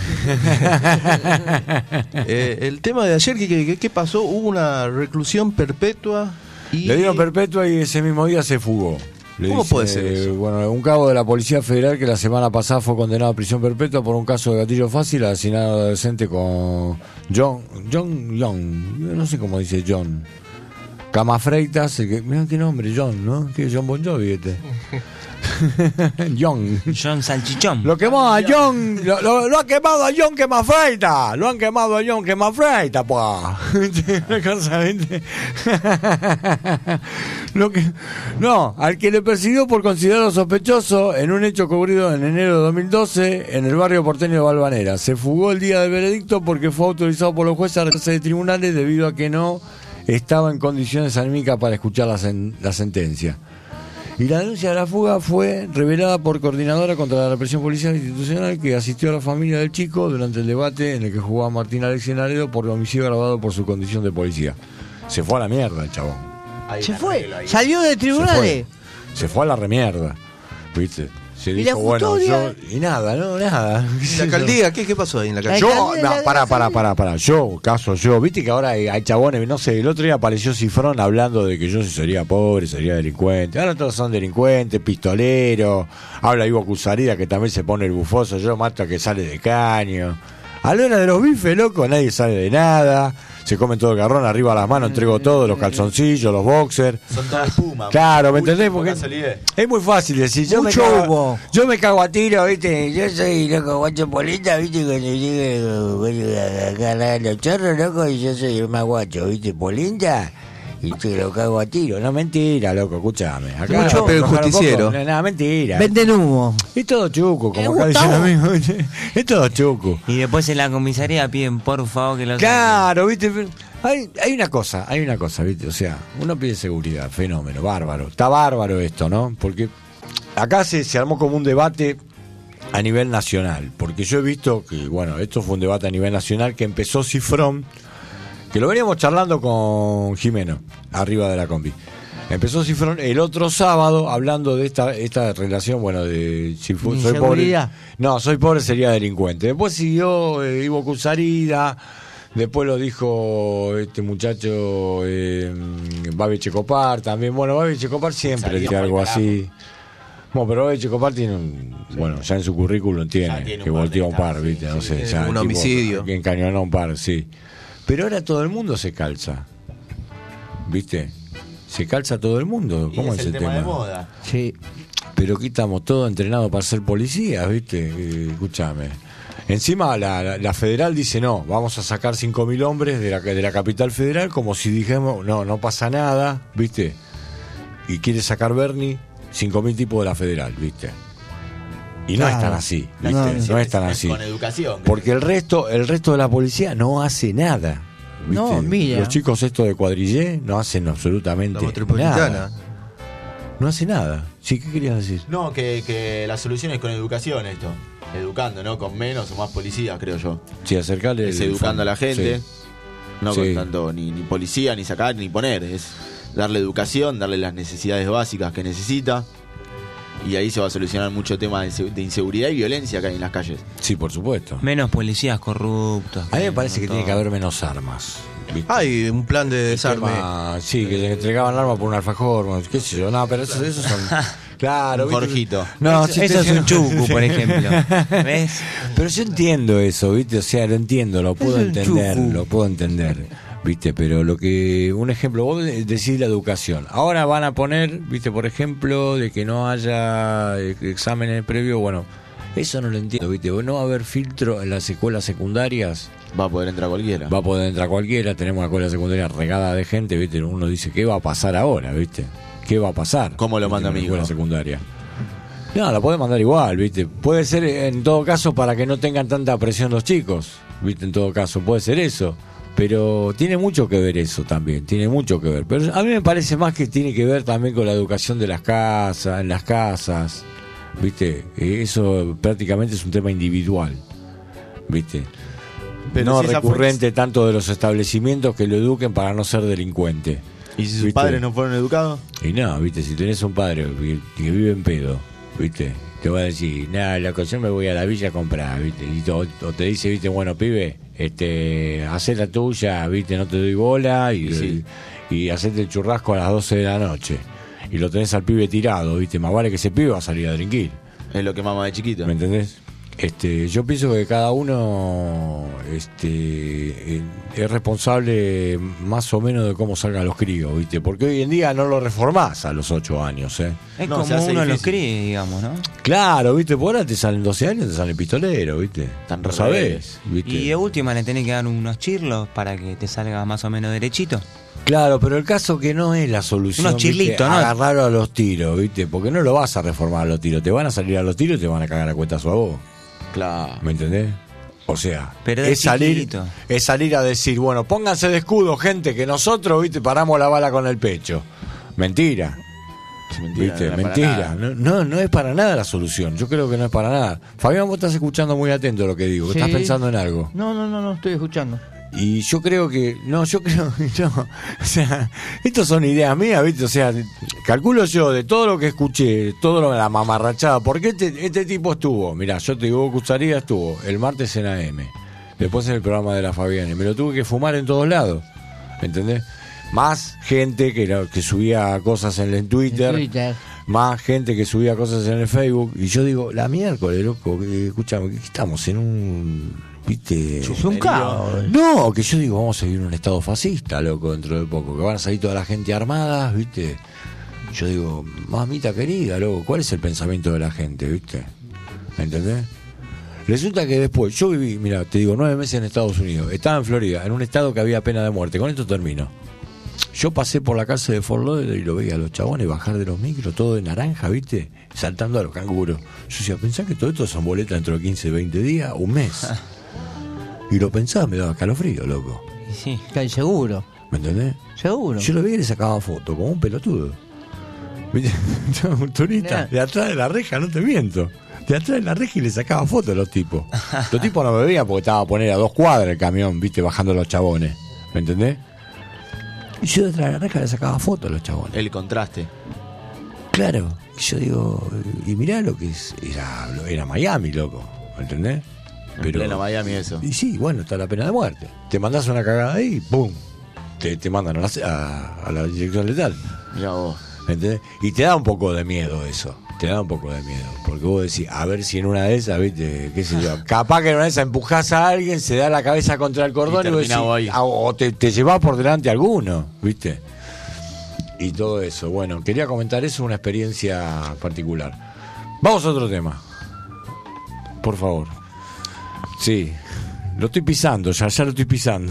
Eh, el tema de ayer, ¿qué, qué, qué pasó? Hubo una reclusión perpetua y... Le dieron perpetua y ese mismo día se fugó. Le ¿Cómo dice, puede ser eso? Bueno, un cabo de la Policía Federal que la semana pasada fue condenado a prisión perpetua por un caso de gatillo fácil al asesinar a un adolescente con John, John Young, no sé cómo dice John. Camafreitas, el que, mirá qué nombre, John, ¿no? Que John Bon Jovi este. John. John Salchichón. Lo quemó a John, lo, lo, lo ha quemado a John Quemafreita, lo han quemado a John Quemafreita, pa. Una cosa, ¿viste? Lo que, no, al que le persiguió por considerarlo sospechoso en un hecho ocurrido en enero de dos mil doce en el barrio porteño de Valvanera. Se fugó el día del veredicto porque fue autorizado por los jueces a retirarse de tribunales debido a que no estaba en condiciones anímicas para escuchar la, sen- la sentencia. Y la denuncia de la fuga fue revelada por Coordinadora contra la Represión Policial Institucional, que asistió a la familia del chico durante el debate en el que jugaba Martín Alexis Laredo por homicidio agravado por su condición de policía. Se fue a la mierda el chabón. Hay Se un fue, arreglo ahí. salió de Se tribunales. fue, se fue a la remierda. ¿Viste? Se ¿Y la dijo, bueno, yo. custodia? Y nada, no, nada. ¿La alcaldía? ¿Qué, qué pasó ahí en la La calle? Yo, alcaldía no, de la- pará, pará, pará, pará. Yo, caso yo. Viste que ahora hay, hay chabones, no sé, el otro día apareció Cifrón hablando de que yo si sería pobre, sería delincuente. Ahora todos son delincuentes, pistoleros. Habla Ivo Cusarida que también se pone el bufoso. Yo mato a que sale de caño. A la hora de los bifes, loco, nadie sabe de nada. Se comen todo el garrón, arriba las manos, entrego todo, los calzoncillos, los boxers. Son todas espuma. Claro, ¿me Uy, entendés? por Porque casualidad. es muy fácil decir, yo me, Mucho cago, humo. yo me cago a tiro, ¿viste? Yo soy loco guacho polita, ¿viste? Cuando llegue acá a los chorros, loco, y yo soy el más guacho, ¿viste? Polita, y te lo cago a tiro. No, mentira, loco, escúchame. Acá Mucho no, pero no, justiciero. tampoco, No, mentira. Venden humo. Es todo chuco, Eh, como acá dicen Gustavo. amigos, ¿viste? Es todo chuco. Y después en la comisaría piden por favor que lo saquen. Claro, ¿viste? Hay, hay una cosa, hay una cosa, ¿viste? O sea, uno pide seguridad, fenómeno, bárbaro. Está bárbaro esto, ¿no? Porque acá se, se armó como un debate a nivel nacional. Porque yo he visto que, bueno, esto fue un debate a nivel nacional que empezó Cifrón, que lo veníamos charlando con Jimeno, arriba de la combi. Empezó Cifrón el otro sábado hablando de esta esta relación, bueno, de si fu- soy pobre. Inseguridad. No, soy pobre sería delincuente. Después siguió eh, Ivo Cusarida, después lo dijo este muchacho eh, Babi Checopar también. Bueno, Babi Checopar siempre Salió dice por el algo carajo. así. Bueno, pero Babi Checopar tiene un, bueno, ya en su currículum tiene, Ya tiene un que par de volteó un par, casos, viste, sí, no sí, sé, sí, ya, un tipo, homicidio. que encañonó un par, sí. Pero ahora todo el mundo se calza, ¿viste? Se calza todo el mundo. Y ¿Cómo es es el el tema tema? de moda. Sí. Pero aquí estamos todos entrenados para ser policías, ¿viste? Eh, escúchame. Encima la, la, la federal dice no, vamos a sacar cinco mil hombres de la, de la capital federal como si dijéramos, no, no pasa nada, ¿viste? Y quiere sacar Bernie cinco mil tipos de la federal, ¿viste? Y no Claro. es tan así, ¿viste? No, No, no. es tan Es así. con educación. Porque el resto, el resto de la policía no hace nada. ¿viste? No, mira. Los chicos estos de cuadrillé no hacen absolutamente La metropolitana. nada. No hace nada. Sí, ¿qué querías decir? No, que, que la solución es con educación esto. Educando, ¿no? Con menos o más policías, creo yo. Sí, acercarle. Es el educando a la fondo. gente. Sí. No Sí. con tanto ni, ni policía, ni sacar, ni poner. Es darle educación, darle las necesidades básicas que necesita. Y ahí se va a solucionar mucho tema de inse- de inseguridad y violencia que hay en las calles. Sí, por supuesto. Menos policías corruptos. A mí me parece que todo. tiene que haber menos armas. ¿viste? Hay un plan de desarme. Tema- sí, que se entregaban el arma por un alfajor, bueno, qué sé yo. No, pero esos, esos son... Claro, Un ¿viste? Jorgito. No, Eso- si eso te- es un chucu, por ejemplo. ¿Ves? Pero yo entiendo eso, ¿viste? O sea, lo entiendo, lo puedo Es un entender, chucu. lo puedo entender, ¿viste? Pero lo que, un ejemplo, vos decís la educación. Ahora van a poner, ¿viste? Por ejemplo, de que no haya eh, exámenes previos, bueno, eso no lo entiendo, ¿viste? No va a haber filtro en las escuelas secundarias. Va a poder entrar cualquiera. Va a poder entrar cualquiera, tenemos una escuela secundaria regada de gente, ¿viste? Uno dice, ¿qué va a pasar ahora, ¿viste? ¿Qué va a pasar? ¿Cómo lo manda en la mi escuela hijo? secundaria? No, la podés mandar igual, ¿viste? Puede ser, en todo caso, para que no tengan tanta presión los chicos, ¿viste? En todo caso, puede ser eso. Pero tiene mucho que ver eso también, tiene mucho que ver. Pero a mí me parece más que tiene que ver también con la educación de las casas, en las casas, ¿viste? Eh, Eso prácticamente es un tema individual, ¿viste? Pero no si esa recurrente tanto de los establecimientos que lo eduquen para no ser delincuente. ¿Y si sus ¿Viste? padres no fueron educados? Y no, viste, si tenés un padre que, que vive en pedo, viste, te va a decir, nada, la ocasión me voy a la villa a comprar, viste, y to- o te dice, viste, bueno, pibe, este, hacé la tuya, viste, no te doy bola, y, Y sí. y, y hacete el churrasco a las doce de la noche, y lo tenés al pibe tirado, viste, más vale que ese pibe va a salir a delinquir, Es lo que mama de chiquito. ¿me entendés? Este, yo pienso que cada uno este, eh, es responsable más o menos de cómo salgan los críos, ¿viste? Porque hoy en día no lo reformás a los ocho años, ¿eh? Es No, se como hace uno los difícil. críe, digamos, ¿no? Claro, ¿viste? Por ahora te salen doce años, te salen pistolero, ¿viste? Tan No re sabés, rebeldes. ¿viste? Y de última le tenés que dar unos chirlos para que te salga más o menos derechito. Claro, pero el caso que no es la solución, Unos ¿viste? chirlitos, ¿no? Agarrarlo a los tiros, ¿viste? Porque no lo vas a reformar a los tiros, te van a salir a los tiros y te van a cagar a cuentazo a vos. Claro. ¿Me entendés? O sea, Pero de es salir, chiquito. es salir a decir, bueno, pónganse de escudo, gente, que nosotros, viste, paramos la bala con el pecho. Mentira, Es mentira, viste, no es para mentira. nada. No, no, no es para nada la solución. Yo creo que no es para nada. Fabián, vos estás escuchando muy atento a lo que digo, que Sí. estás pensando en algo. No, no, no, no, estoy escuchando. Y yo creo que, no, yo creo, no, o sea, estos son ideas mías, ¿viste? O sea, calculo yo de todo lo que escuché, todo lo de la mamarrachada, porque este, este tipo estuvo, mirá, yo te digo, Cusaría estuvo el martes en A M, después en el programa de la Fabiana, y me lo tuve que fumar en todos lados, ¿entendés? Más gente que, la- que subía cosas en el Twitter, En Twitter. más gente que subía cosas en el Facebook, y yo digo, la miércoles, loco, que- escuchame, que estamos en un, ¿viste? Es un caos. No, que yo digo, vamos a vivir en un estado fascista, loco, dentro de poco, que van a salir toda la gente armada, ¿viste? Yo digo, mamita querida, loco, ¿cuál es el pensamiento de la gente, viste? ¿Me entendés? Resulta que después, yo viví, mira, te digo, nueve meses en Estados Unidos, estaba en Florida, en un estado que había pena de muerte, con esto termino. Yo pasé por la cárcel de Fort Lauderdale y lo veía a los chabones bajar de los micros, todo de naranja, ¿viste? Saltando a los canguros. Yo decía, pensá que todo esto son boletas dentro de quince, veinte días, un mes. Y lo pensaba, me daba calofrío, loco. Y sí. Que hay seguro. ¿Me entendés? Seguro. Yo lo veía y le sacaba foto, como un pelotudo. ¿Viste? Un turista, Mirá. de atrás de la reja, no te miento. De atrás de la reja y le sacaba fotos a los tipos. Los tipos no me veían porque estaba a poner a dos cuadras el camión, ¿viste? Bajando los chabones. ¿Me entendés? Y yo detrás de la reja le sacaba fotos a los chabones. El contraste. Claro. Y yo digo, y mirá lo que es, era, era Miami, loco. ¿Me entendés? En pleno Miami eso. Y sí, bueno, está la pena de muerte. Te mandás una cagada ahí y ¡pum! Te, te mandan a la, a, a la dirección letal. Mirá vos. ¿Me entendés? Y te da un poco de miedo eso. Te da un poco de miedo. Porque vos decís, a ver si en una de esas, ¿viste? ¿Qué sé yo? Capaz que en una de esas empujás a alguien, se da la cabeza contra el cordón Y y, vos decís, terminás ahí. ah, o te, te llevás por delante a alguno, ¿viste? Y todo eso. Bueno, quería comentar eso, una experiencia particular. Vamos a otro tema. Por favor. Sí. Lo estoy pisando, ya, ya lo estoy pisando.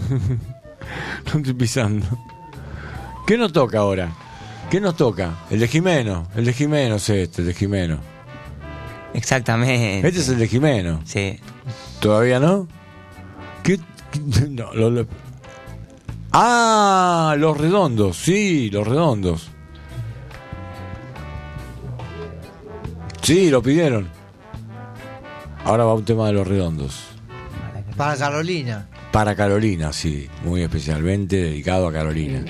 Lo estoy pisando. ¿Qué nos toca ahora? ¿Qué nos toca? El de Jimeno. El de Jimeno es este, el de Jimeno. Exactamente. Este es el de Jimeno. Sí. ¿Todavía no? ¿Qué? qué- no, lo- lo- Ah, los redondos. Sí, los redondos. Sí, lo pidieron. Ahora va un tema de los redondos. Para Carolina. Para Carolina, sí. Muy especialmente dedicado a Carolina.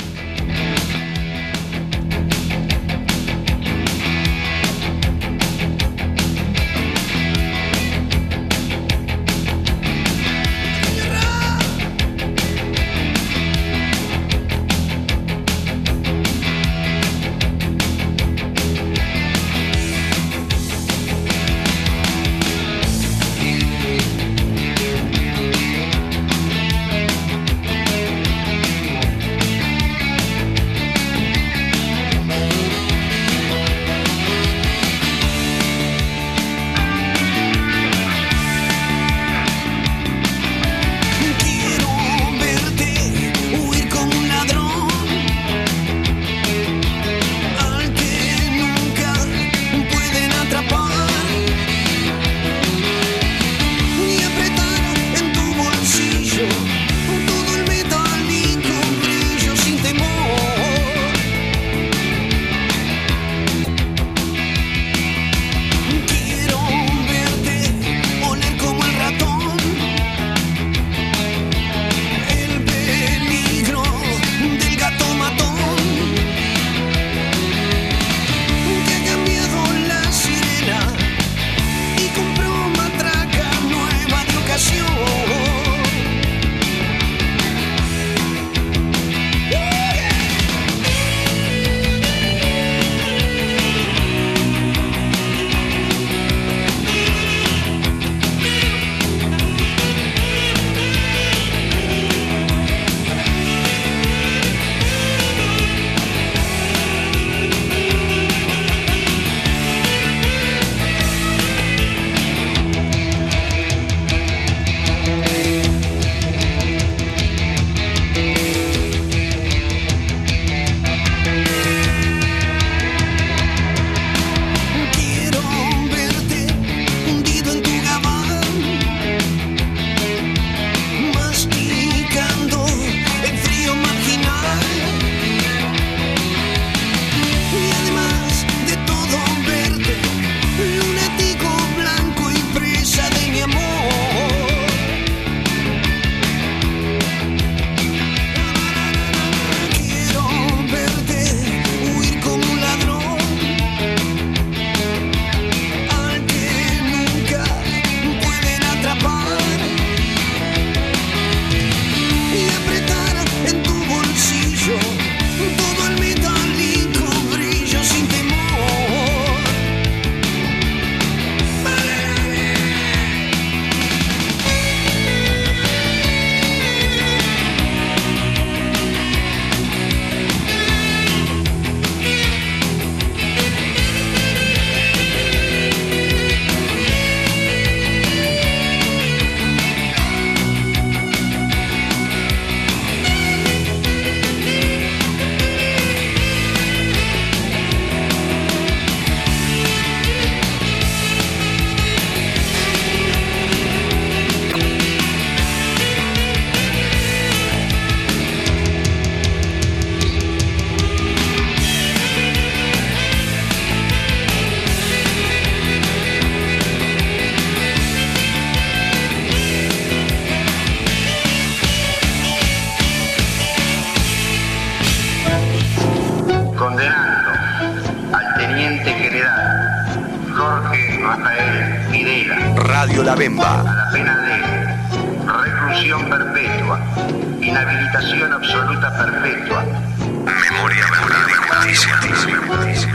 Radio La Bemba. A la pena de reclusión perpetua, inhabilitación absoluta perpetua. Memoria, verdad y justicia.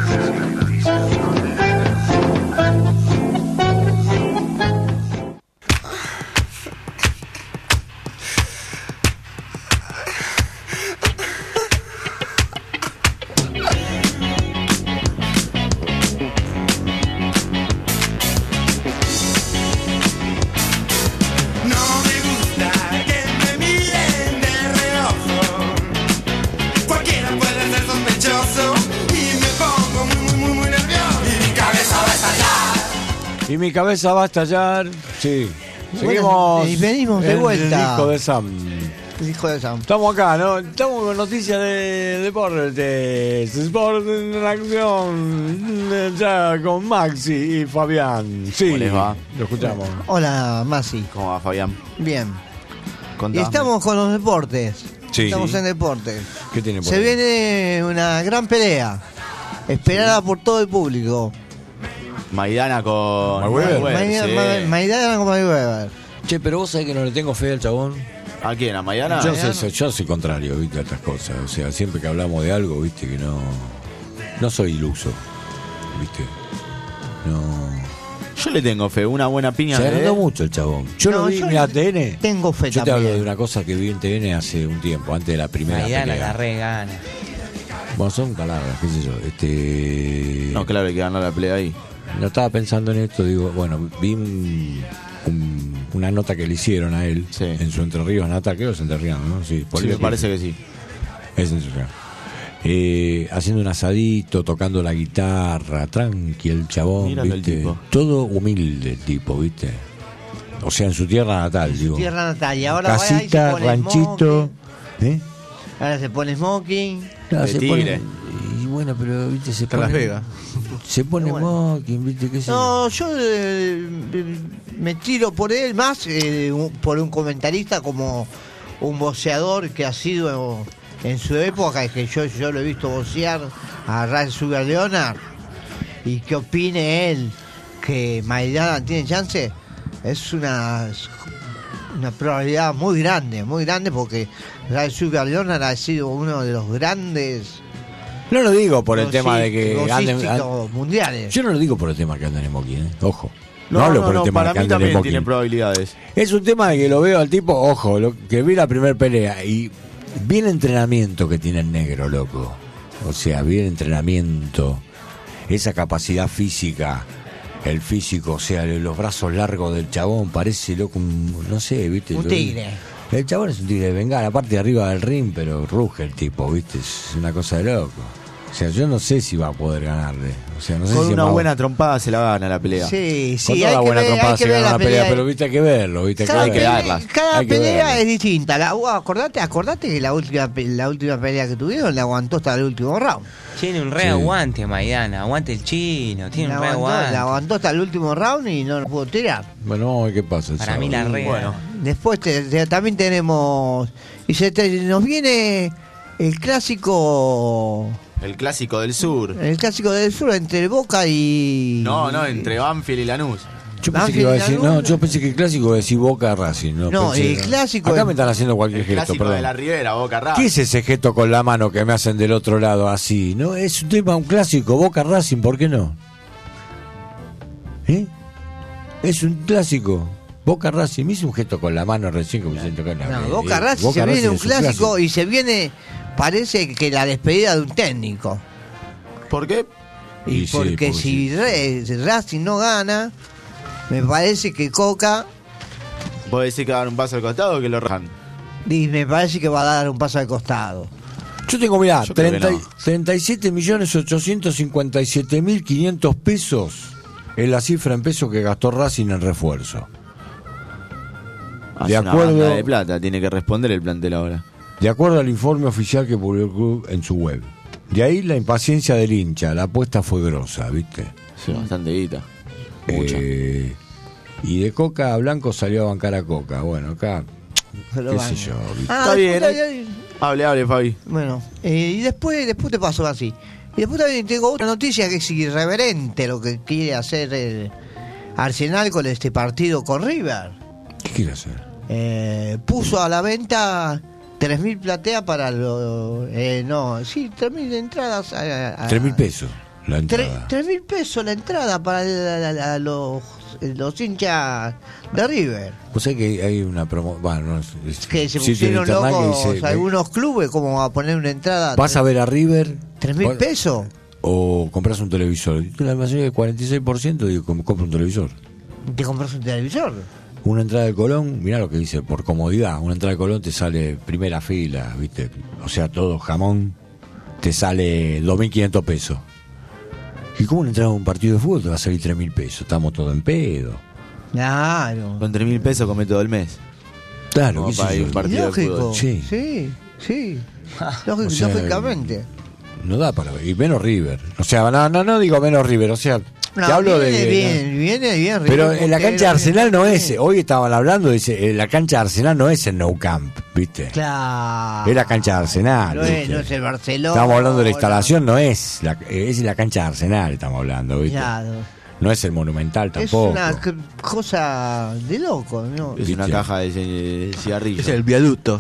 Y mi cabeza va a estallar. Sí. Seguimos. Bueno, y venimos de en vuelta. El disco de Sam. El hijo de Sam. Estamos acá, ¿no? Estamos con noticias de deportes. Sport en acción. Ya con Maxi y Fabián. Sí. ¿Cómo les va? Lo escuchamos. Hola, Masi. ¿Cómo va, Fabián? Bien. Contame. Y estamos con los deportes. Sí. Estamos en deportes. ¿Qué tiene por Se ahí? viene una gran pelea. Esperada por todo el público. Maidana con Mayweather. Maidana sí. Ma- Maidana con Mayweather. Che, pero vos sabés que no le tengo fe al chabón. ¿A quién? ¿A Maidana? Yo, sé, soy, yo soy contrario, viste, a estas cosas. O sea, siempre que hablamos de algo, viste, que no. No soy iluso. Viste. No. Yo le tengo fe, una buena piña. Se ¿eh? agrandó mucho el chabón. Yo No, lo vi yo en T N. Tengo fe Yo te también. hablo de una cosa que vi en T N hace un tiempo, antes de la primera Maidana pelea. la re gana. Bueno, son palabras, qué sé yo. Este. No, claro, hay que ganar la pelea ahí. No estaba pensando en esto, digo, bueno, vi un- un- una nota que le hicieron a él Sí. en su Entre Ríos natal, creo que es Entre Ríos, ¿no? Sí, Sí, Polígono. me parece que sí. Es Entre Ríos. Eh, haciendo un asadito, tocando la guitarra, tranqui el chabón, Mirando el ¿viste? tipo. Todo humilde el tipo, ¿viste? O sea, en su tierra natal, digo. Tierra natal. Y ahora va ahí, se Casita, pone ranchito. smoking. ¿Eh? Ahora se pone smoking. No, De se tigre. pone, y bueno, pero viste, se Está pone. Las Vegas. Se pone Bueno. mocking, viste, qué sé yo. No, yo eh, me tiro por él más eh, un- por un comentarista como un boxeador que ha sido en su época, que yo, yo lo he visto boxear a Ray Sugar Leonard, y que opine él que Maidana tiene chance, es una, una probabilidad muy grande, muy grande, porque Ray Sugar Leonard ha sido uno de los grandes No lo digo por el boxi- tema de que anden. boxísticos mundiales. Yo no lo digo por el tema que andan en smoking, ¿eh? Ojo. No, No, hablo no, por el no, tema para de que mí andan en también smoking. tiene probabilidades. Es un tema de que lo veo al tipo, ojo, lo, que vi la primer pelea y bien entrenamiento que tiene el negro, loco. O sea, bien entrenamiento, esa capacidad física, el físico, o sea, los brazos largos del chabón, parece loco, un- no sé, ¿viste? Un Yo- tigre. El chabón es un tigre de bengala, aparte de arriba del ring, pero ruge el tipo, ¿viste? Es una cosa de loco. O sea, yo no sé si va a poder ganarle. O sea, no sé Con si una va a- buena trompada se la gana la pelea. Sí, Con sí, toda hay la que buena ver, trompada hay que se ver gana la la pelea, pelea. pero viste, hay que verlo, viste, hay que Cada, hay que verlo. pelea, darlas. cada Hay que pelea verlo. es distinta. La, uh, acordate, acordate que la última pe- la última pelea que tuvieron la aguantó hasta el último round. Tiene un re Sí. aguante Maidana, aguante el chino, tiene La un re aguantó, aguante. la aguantó hasta el último round y no lo pudo tirar. Bueno, vamos a ver qué pasa. el Para mí la sábado. re Bueno. gana. Después te- te- también tenemos y se te- nos viene el clásico El clásico del sur. el clásico del sur entre Boca y No, no, entre Banfield y Lanús. Yo pensé que iba a decir, no, yo pensé que el clásico iba a decir Boca Racing. No, No, pensé, el clásico Acá es- me están haciendo cualquier El gesto, clásico perdón. de la Ribera, Boca Racing. ¿Qué es ese gesto con la mano que me hacen del otro lado así? No, es un tema, un clásico, Boca Racing, ¿por qué no? ¿Eh? Es un clásico. Boca Racing, me hizo un gesto con la mano recién como diciendo que no. No, eh, Boca eh, Racing Boca se viene Racing un es clásico, y se viene, parece que la despedida de un técnico. ¿Por qué? Y, Y sí, porque porque si Re- Racing no gana, me parece que Coca, ¿Vos decís que dar un paso al costado o que lo rajan? y me parece que va a dar un paso al costado. Yo tengo, mirá, Yo creo que treinta, no. treinta y siete millones ochocientos cincuenta y siete mil quinientos pesos es la cifra en pesos que gastó Racing en refuerzo. Hace De una acuerdo- banda de plata, tiene que responder el plantel ahora. De acuerdo al informe oficial que publicó el club en su web. De ahí la impaciencia del hincha, la apuesta fue grosa, ¿viste? Sí, bastante guita. Mucha. Eh, y de Coca a Blanco salió a bancar a Coca. Bueno, acá, Se lo qué van. sé yo, ¿viste? Ah, Está bien, después ¿eh? hay- Hable, hable, Fabi. Bueno, eh, y después, después te pasó así. Y después también tengo otra noticia que es irreverente lo que quiere hacer el Arsenal con este partido con River. ¿Qué quiere hacer? Eh, puso a la venta tres mil plateas para los... Eh, no, sí, tres mil entradas. a- a- Tres mil pesos la Tre- entrada. Tres mil pesos la entrada para la- la- la- los, los hinchas de River. Vos sabés que hay una promo... Bueno, no, es- Que se sitio de pusieron internet que locos dice, algunos clubes como a poner una entrada. ¿vas a ver a River? ¿Tres mil ¿Vas- pesos? O compras un televisor. Y la mayoría del cuarenta y seis por ciento digo, com- compra un televisor. ¿Te compras un televisor? Una entrada de Colón, mirá lo que dice, por comodidad, una entrada de Colón te sale primera fila, ¿viste? O sea, todo jamón, te sale dos mil quinientos pesos. ¿Y cómo una entrada a un partido de fútbol te va a salir tres mil pesos? Estamos todos en pedo. Claro. Con tres mil pesos come todo el mes. Claro, Como qué sé para ir a yo. un partido de Lógico. fútbol. Sí. Sí, sí. Lógico- O sea, lógicamente. No da para ver. Y menos River. O sea, no, no, no digo menos River, o sea, No, te hablo viene de... bien, viene bien. Pero River, en la porque cancha de viene Arsenal no bien. es, hoy estaban hablando, dice, en la cancha de Arsenal no es el Nou Camp, ¿viste? Claro. Es la cancha de Arsenal. No es, ¿viste? no es el Barcelona. Estamos hablando de la instalación, no es la, es la cancha de Arsenal, estamos hablando, ¿viste? Claro. No es el Monumental Es tampoco. una c- cosa de loco, ¿no? Es una ¿Viste? caja de, de cigarrillos. Es el viaducto.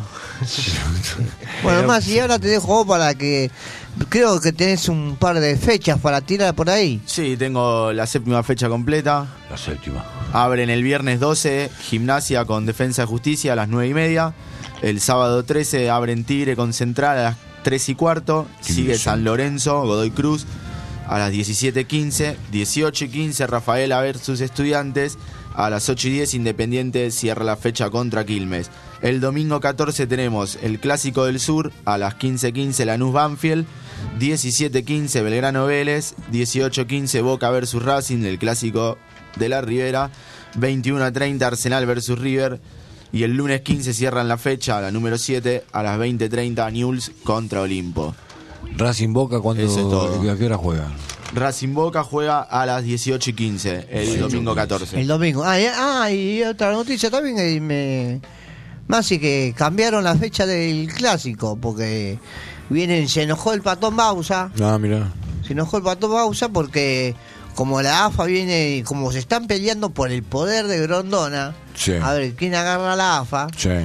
Bueno, más, y ahora te dejo vos para que... Creo que tenés un par de fechas para tirar por ahí. Sí, tengo la séptima fecha completa. La séptima. Abren el viernes doce, Gimnasia con Defensa de Justicia a las nueve y media. El sábado trece abren Tigre con Central a las tres y cuarto. Qué Sigue ilusión. San Lorenzo, Godoy Cruz a las diecisiete quince. dieciocho y quince Rafaela versus Estudiantes. A las ocho y diez Independiente cierra la fecha contra Quilmes. El domingo catorce tenemos el Clásico del Sur a las quince quince Lanús Banfield. diecisiete quince Belgrano Vélez. dieciocho quince Boca versus Racing, el Clásico de la Ribera. veintiuno treinta Arsenal versus River. Y el lunes quince cierran la fecha, la número siete, a las veinte treinta Newell's contra Olimpo. Racing Boca, ¿cuándo, Eso es todo. ¿a qué hora juega? Racing Boca juega a las dieciocho y quince, el domingo catorce. El domingo. Ah, y, ah, y otra noticia también que me... Más y que cambiaron la fecha del clásico, porque vienen, se enojó el Patón Bausa, Ah, mira. se enojó el Patón Bausa porque como la A F A viene, como se están peleando por el poder de Grondona, Sí. a ver quién agarra la A F A, Sí.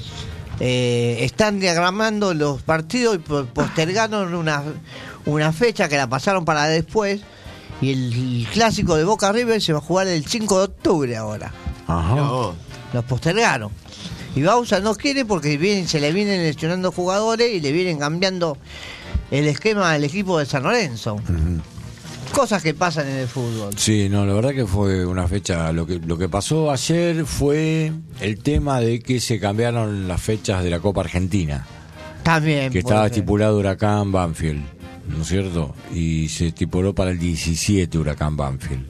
eh, están diagramando los partidos y po- postergaron una, una fecha que la pasaron para después, y el, el clásico de Boca River se va a jugar el cinco de octubre ahora. Ajá. No, Los postergaron. Y Bausa no quiere porque vienen, se le vienen lesionando jugadores y le vienen cambiando el esquema del equipo de San Lorenzo. Ujú. Cosas que pasan en el fútbol. Sí, no, la verdad que fue una fecha. Lo que lo que pasó ayer fue el tema de que se cambiaron las fechas de la Copa Argentina, También. que estaba puede ser. estipulado Huracán Banfield, ¿no es cierto? Y se estipuló para el diecisiete Huracán Banfield.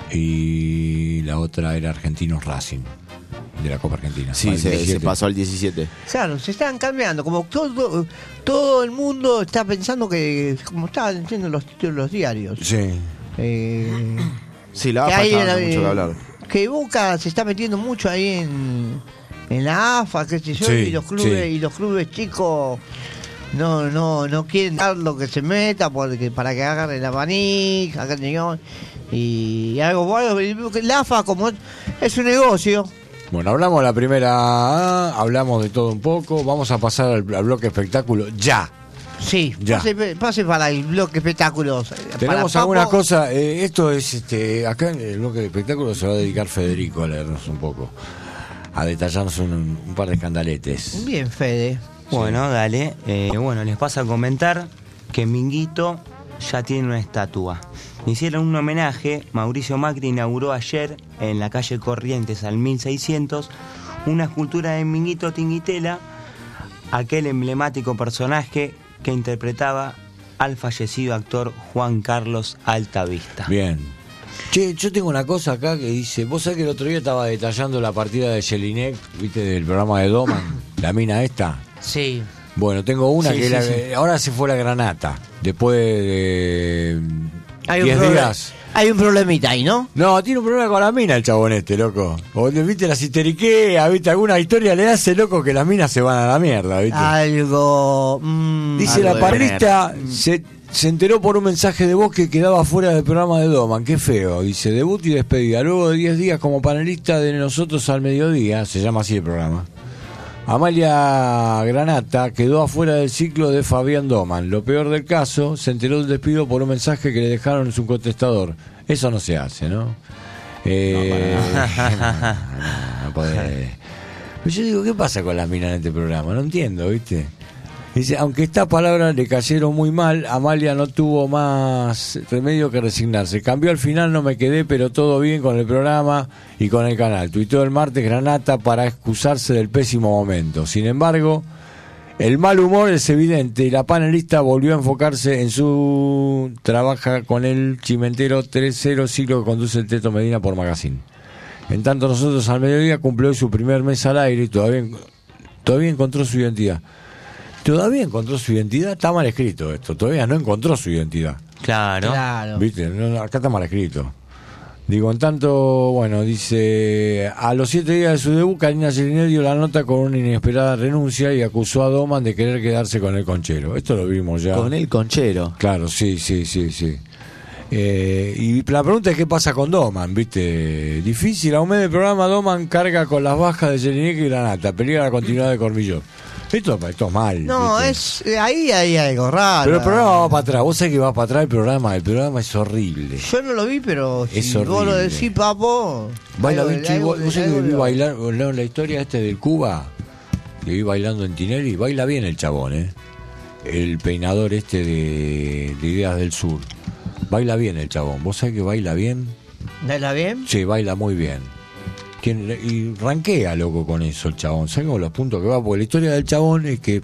Y la otra era Argentinos Racing, de la Copa Argentina. sí, Para el se, se diecisiete. pasó al diecisiete. Claro, se están cambiando. Como todo, todo el mundo está pensando que, como estaban diciendo los títulos de los diarios, Sí. eh, Sí, la que, A F A hay está en dando la- mucho que hablar. que Boca se está metiendo mucho ahí en, en la A F A, qué sé yo, Sí, y los clubes sí. y los clubes chicos no no no quieren dar lo que se meta porque para que agarren la manija, qué sé yo, y algo bueno. La A F A como es, es un negocio. Bueno, hablamos de la primera A, hablamos de todo un poco. Vamos a pasar al, al bloque espectáculo ya. Sí, Ya. pase, pase para el bloque espectáculos. Tenemos Para alguna Papo. cosa, eh, esto es, este, acá en el bloque de espectáculos se va a dedicar Federico a leernos un poco, a detallarnos un, un par de escandaletes. Bien, Fede. Bueno, dale. Eh, bueno, les paso a comentar que Minguito ya tiene una estatua. Le hicieron un homenaje. Mauricio Macri inauguró ayer en la calle Corrientes al mil seiscientos una escultura de Minguito Tinguitela, aquel emblemático personaje que interpretaba al fallecido actor Juan Carlos Altavista. Bien. Che, yo tengo una cosa acá que dice, vos sabés que el otro día estaba detallando la partida de Jelinek, viste, del programa de Doman, la mina esta. Sí. Bueno, tengo una Sí, que sí, la- sí. ahora se fue la granata, después de Hay un, diez proble- días. hay un problemita ahí, ¿no? No, tiene un problema con la mina el chabón este, loco. O viste las histeriqueas, viste, alguna historia le hace, loco, que las minas se van a la mierda, viste. Algo. mm, Dice algo la de parrista, se, se enteró por un mensaje de voz que quedaba fuera del programa de Doman. Qué feo. Dice, debut y despedida. Luego de diez días como panelista de Nosotros al Mediodía, se llama así el programa, Amalia Granata quedó afuera del ciclo de Fabián Doman. Lo peor del caso, se enteró del despido por un mensaje que le dejaron en su contestador. Eso no se hace, ¿no? Eh, no, no, no podés. Pero yo digo, ¿qué pasa con las minas en este programa? No entiendo, ¿viste? Dice, aunque estas palabras le cayeron muy mal, Amalia no tuvo más remedio que resignarse. Cambió al final, no me quedé, pero todo bien con el programa y con el canal. Tuiteó el martes Granata para excusarse del pésimo momento. Sin embargo, el mal humor es evidente y la panelista volvió a enfocarse en su... Trabaja con el Chimentero tres cero, ciclo que conduce el Teto Medina por Magazine. En tanto, Nosotros al Mediodía cumplió hoy su primer mes al aire y todavía, todavía encontró su identidad. Todavía encontró su identidad, está mal escrito esto, todavía no encontró su identidad. Claro. Claro. ¿Viste? No, acá está mal escrito. Digo, en tanto, bueno, dice, a los siete días de su debut, Karina Gelinet dio la nota con una inesperada renuncia y acusó a Doman de querer quedarse con el conchero. Esto lo vimos ya. Con el conchero. Claro, sí, sí, sí, sí. Eh, y la pregunta es qué pasa con Doman, ¿viste? Difícil, a un mes del programa Doman carga con las bajas de Jelinek y Granata, peligra la continuidad de Cormillot. Esto, esto es mal. No, ¿viste? es eh, ahí hay algo raro. Pero el programa va para atrás, vos sabés que va para atrás el programa, el programa es horrible. Yo no lo vi, pero Es si vos lo horrible. decís, papo. Baila algo- Vinci, algo- vos vos sabés que algo vi le va. bailar, ¿no? La historia este del Cuba, que vi bailando en Tinelli, baila bien el chabón, ¿eh? El peinador este de, de Ideas del Sur. Baila bien el chabón, vos sabés que baila bien. ¿Baila bien? Sí, baila muy bien. Tiene- y ranquea, loco, con eso el chabón. ¿Sabes cómo los puntos que va? Porque la historia del chabón es que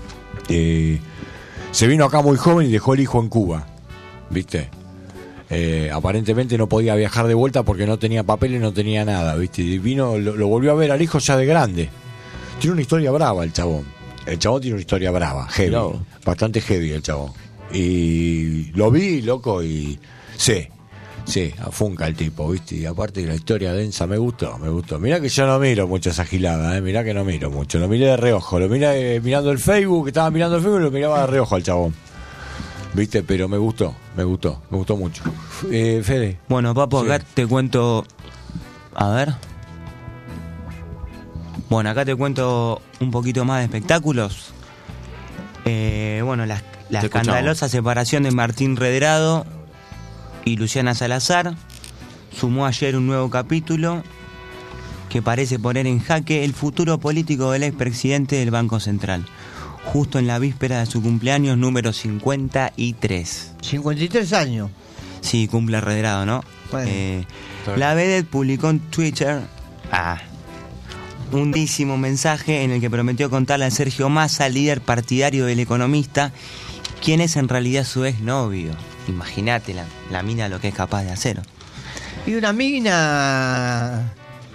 eh, se vino acá muy joven y dejó el hijo en Cuba. ¿Viste? Eh, aparentemente no podía viajar de vuelta porque no tenía papeles, no tenía nada, ¿viste? Y vino, lo, lo volvió a ver al hijo ya de grande. Tiene una historia brava el chabón. El chabón tiene una historia brava, heavy. No. Bastante heavy el chabón. Y lo vi, loco, y sí. Sí, afunca el tipo, ¿viste? Y aparte la historia densa me gustó, me gustó. Mirá que yo no miro mucho esa gilada, ¿eh? Mirá que no miro mucho. Lo miré de reojo, lo miré eh, mirando el Facebook, estaba mirando el Facebook y lo miraba de reojo al chabón. ¿Viste? Pero me gustó, me gustó, me gustó mucho. Eh, Fede. Bueno, Papo, Sí. acá te cuento... A ver... Bueno, acá te cuento un poquito más de espectáculos. Eh, bueno, la, la Te escuchamos. escandalosa separación de Martín Redrado y Luciana Salazar sumó ayer un nuevo capítulo que parece poner en jaque el futuro político del expresidente del Banco Central, justo en la víspera de su cumpleaños número cincuenta y tres. cincuenta y tres años. Sí, cumple Redrado, ¿no? Bueno. Eh, la vedette publicó en Twitter ah, un dísimo mensaje en el que prometió contarle a Sergio Massa, líder partidario del Economista, quién es en realidad su exnovio. Imagínate la, la mina lo que es capaz de hacer. Y una mina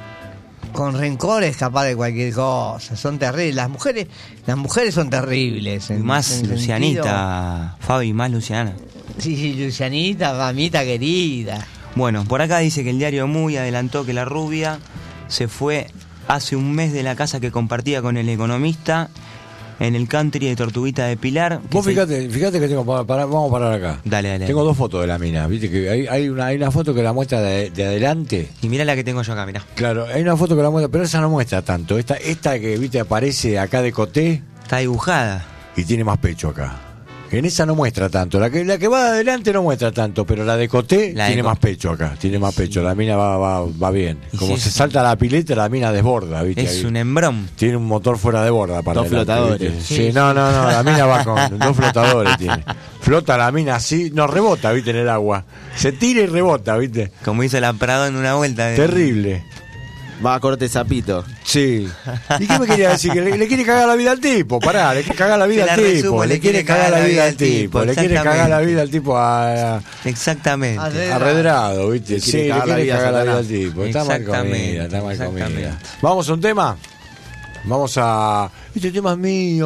con rencor es capaz de cualquier cosa. Son terribles. Las mujeres, las mujeres son terribles. Y en- más en Lucianita, Fabi, más Luciana. sentido- Sí, sí, Lucianita, mamita querida. Bueno, por acá dice que el diario Muy adelantó que la rubia se fue hace un mes de la casa que compartía con el Economista en el country de Tortuguita de Pilar. que Vos se- fíjate, fíjate que tengo, para, para- vamos a parar acá. Dale, dale. Tengo dos fotos de la mina, viste que hay, hay, una, hay una foto que la muestra de, de adelante. Y mira la que tengo yo acá, mirá. Claro, hay una foto que la muestra, pero esa no muestra tanto. Esta, esta que viste aparece acá de coté Está dibujada. y tiene más pecho acá. En esa no muestra tanto. La que, la que va de adelante no muestra tanto, pero la de coté La de tiene co- más pecho acá. Tiene más pecho. La mina va, va, va bien. Y Como sí, se es- salta la pileta, la mina desborda, viste. Es Ahí. un embrón. Tiene un motor fuera de borda para Dos adelante, flotadores. ¿viste? Sí, Sí, no, no, no, la mina va con dos flotadores tiene. Flota la mina así, no rebota, viste, en el agua. Se tira y rebota, viste. Como hizo la Prado en una vuelta. de- Terrible. Va a corte zapito. Sí. ¿Y qué me quería decir? Que le, le quiere cagar la vida al tipo, pará, le quiere cagar la vida Se la al tipo, resumo, le quiere cagar la vida al tipo, le quiere cagar la vida al tipo a, a- Exactamente. Arredrado. arredrado, ¿viste? Le Sí, quiere le cagar la quiere vida a cagar la vida al Satanás. tipo. Está mal Exactamente, comida, está mal comida. exactamente. ¿Vamos a un tema? Vamos a... Este tema es mío,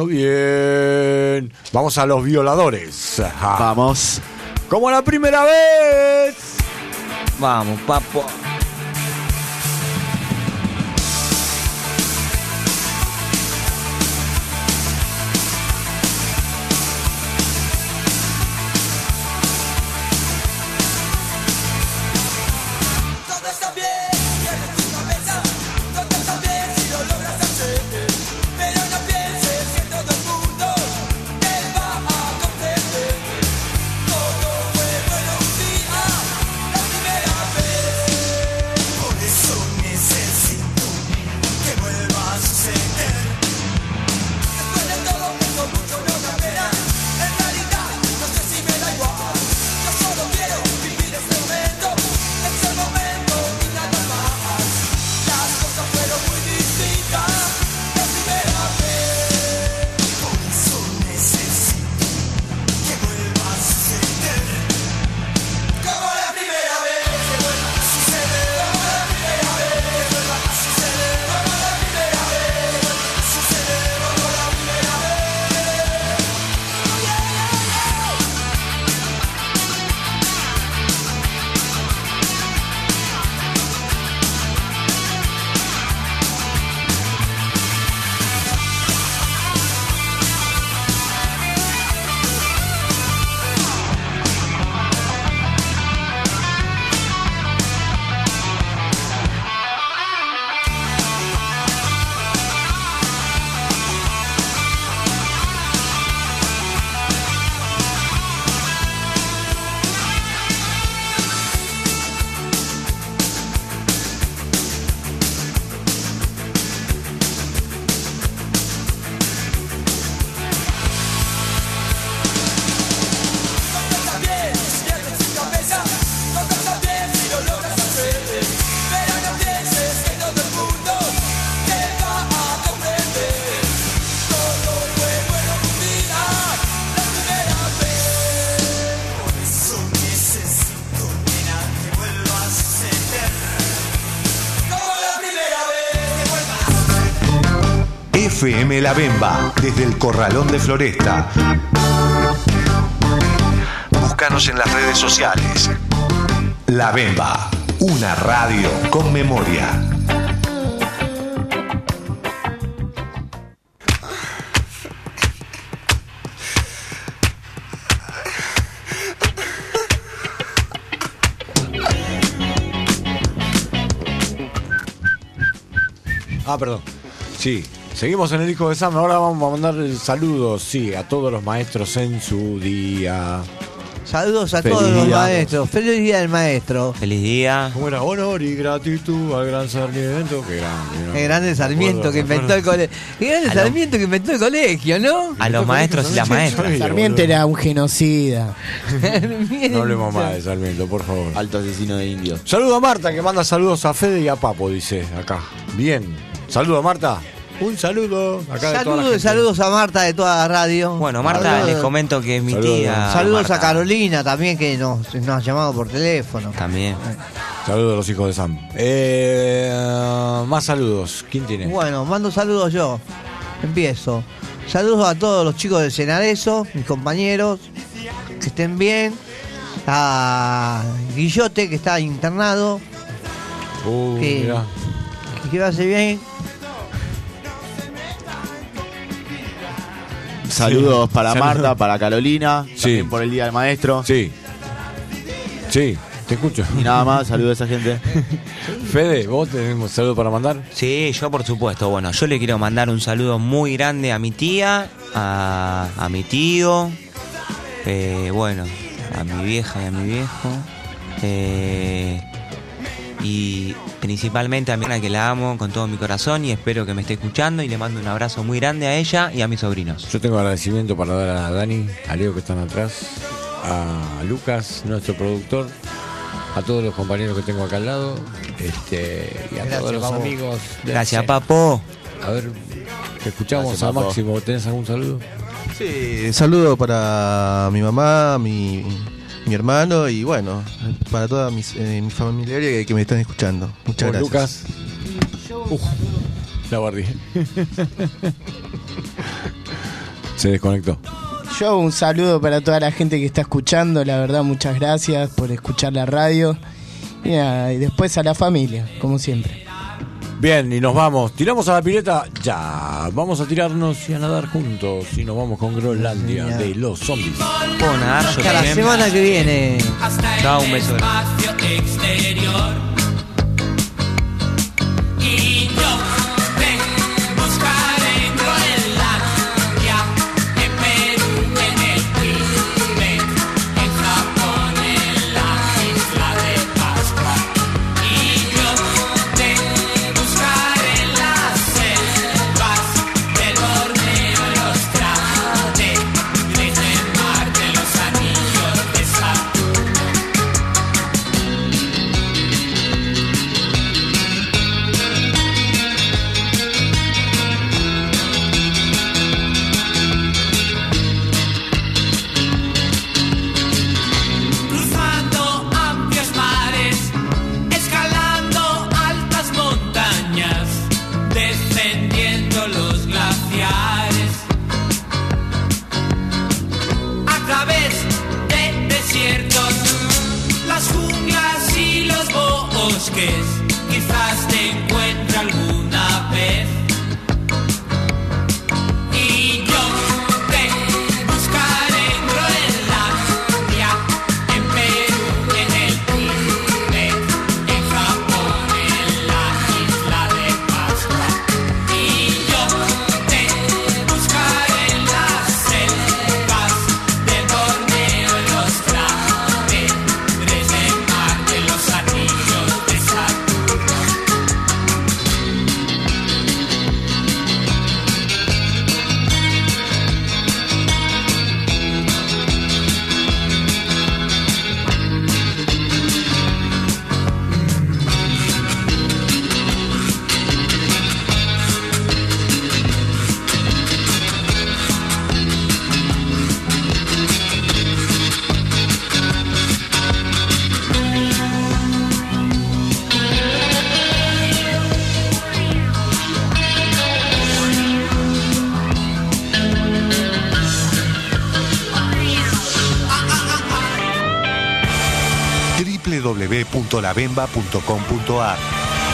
bien. Vamos a Los Violadores. Ajá. Vamos. Como la primera vez. Vamos, papo. F M La Bemba, desde el Corralón de Floresta. Búscanos en las redes sociales. La Bemba, una radio con memoria. Ah, perdón. Sí, seguimos en el disco de Sam. Ahora vamos a mandar saludos, sí, a todos los maestros en su día. Saludos a Feliz todos los día. maestros. Feliz día del maestro. Feliz día. ¿Cómo era? Honor y gratitud al gran Sarmiento. Qué grande, ¿no? Qué grande Sarmiento que inventó el colegio. Qué grande A lo- Sarmiento que inventó el colegio, ¿no? A los maestros y las maestras. Sarmiento era un genocida. No hablemos más de Sarmiento, por favor. Alto asesino de indios. Saludo a Marta, que manda saludos a Fede y a Papo, dice acá. Bien. Saludo a Marta. Un saludo. Acá de toda la Saludos, gente. saludos a Marta de toda la radio. Bueno, Marta, Saludos. les comento que es mi Saludos. tía. Saludos Marta. a Carolina también, que nos, nos ha llamado por teléfono. También. Saludos a los hijos de Sam. Eh, más saludos. ¿Quién tiene? Bueno, mando saludos yo. Empiezo. Saludos a todos los chicos del Senareso, mis compañeros, que estén bien. A Guillote, que está internado, Uh, que, mirá. que quedase bien. Saludos para Saludos. Marta, para Carolina, Sí. también por el Día del Maestro. Sí. Sí, te escucho. Y nada más, saludos a esa gente. Fede, ¿vos tenemos saludo para mandar? Sí, yo por supuesto. Bueno, yo le quiero mandar un saludo muy grande a mi tía, a, a mi tío, eh, bueno, a mi vieja y a mi viejo. Eh, y principalmente a mi hermana, que la amo con todo mi corazón y espero que me esté escuchando, y le mando un abrazo muy grande a ella y a mis sobrinos. Yo tengo agradecimiento para dar a Dani, a Leo que están atrás, a Lucas, nuestro productor, a todos los compañeros que tengo acá al lado, este, y a Gracias, todos los Papo. amigos. del Gracias, C. Papo. A ver, te escuchamos Gracias, a Papo. Máximo. ¿Tenés algún saludo? Sí, saludo para mi mamá, mi, mi hermano y bueno, para toda mis, eh, mi familia que, que me están escuchando. Muchas ¿Vos, gracias. Lucas? Uf, la guardé. Se desconectó. Yo un saludo para toda la gente que está escuchando, la verdad muchas gracias por escuchar la radio. Y, nada, y después a la familia, como siempre. Bien, y nos vamos. ¿Tiramos a la pileta? Ya. Vamos a tirarnos y a nadar juntos. Y nos vamos con Groenlandia de los zombies. Puedo nadar yo Hasta la también. semana que viene. hasta Chao, el un beso grande. espacio exterior. Y yo te buscaré en Groenlandia, en Perú, en el Tíbet, en Japón, en la isla de Pascua. Y yo te buscaré en las selvas del Borneo, los cráteres de Marte, los anillos de Saturno. Cruzando amplios mares, escalando altas montañas, descendiendo los glaciares, a través de desiertos, las junglas y los bosques, quizás te encuentre alguna vez. Y yo te buscaré en Groenlandia, en Perú, en el Tíbet, en Japón, en la isla de Pascua. Y yo te buscaré en las selvas del Borneo, en los cráteres de Marte, los anillos de Saturno. w punto la bemba punto com punto a r.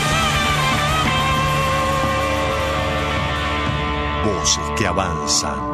Voces que avanzan.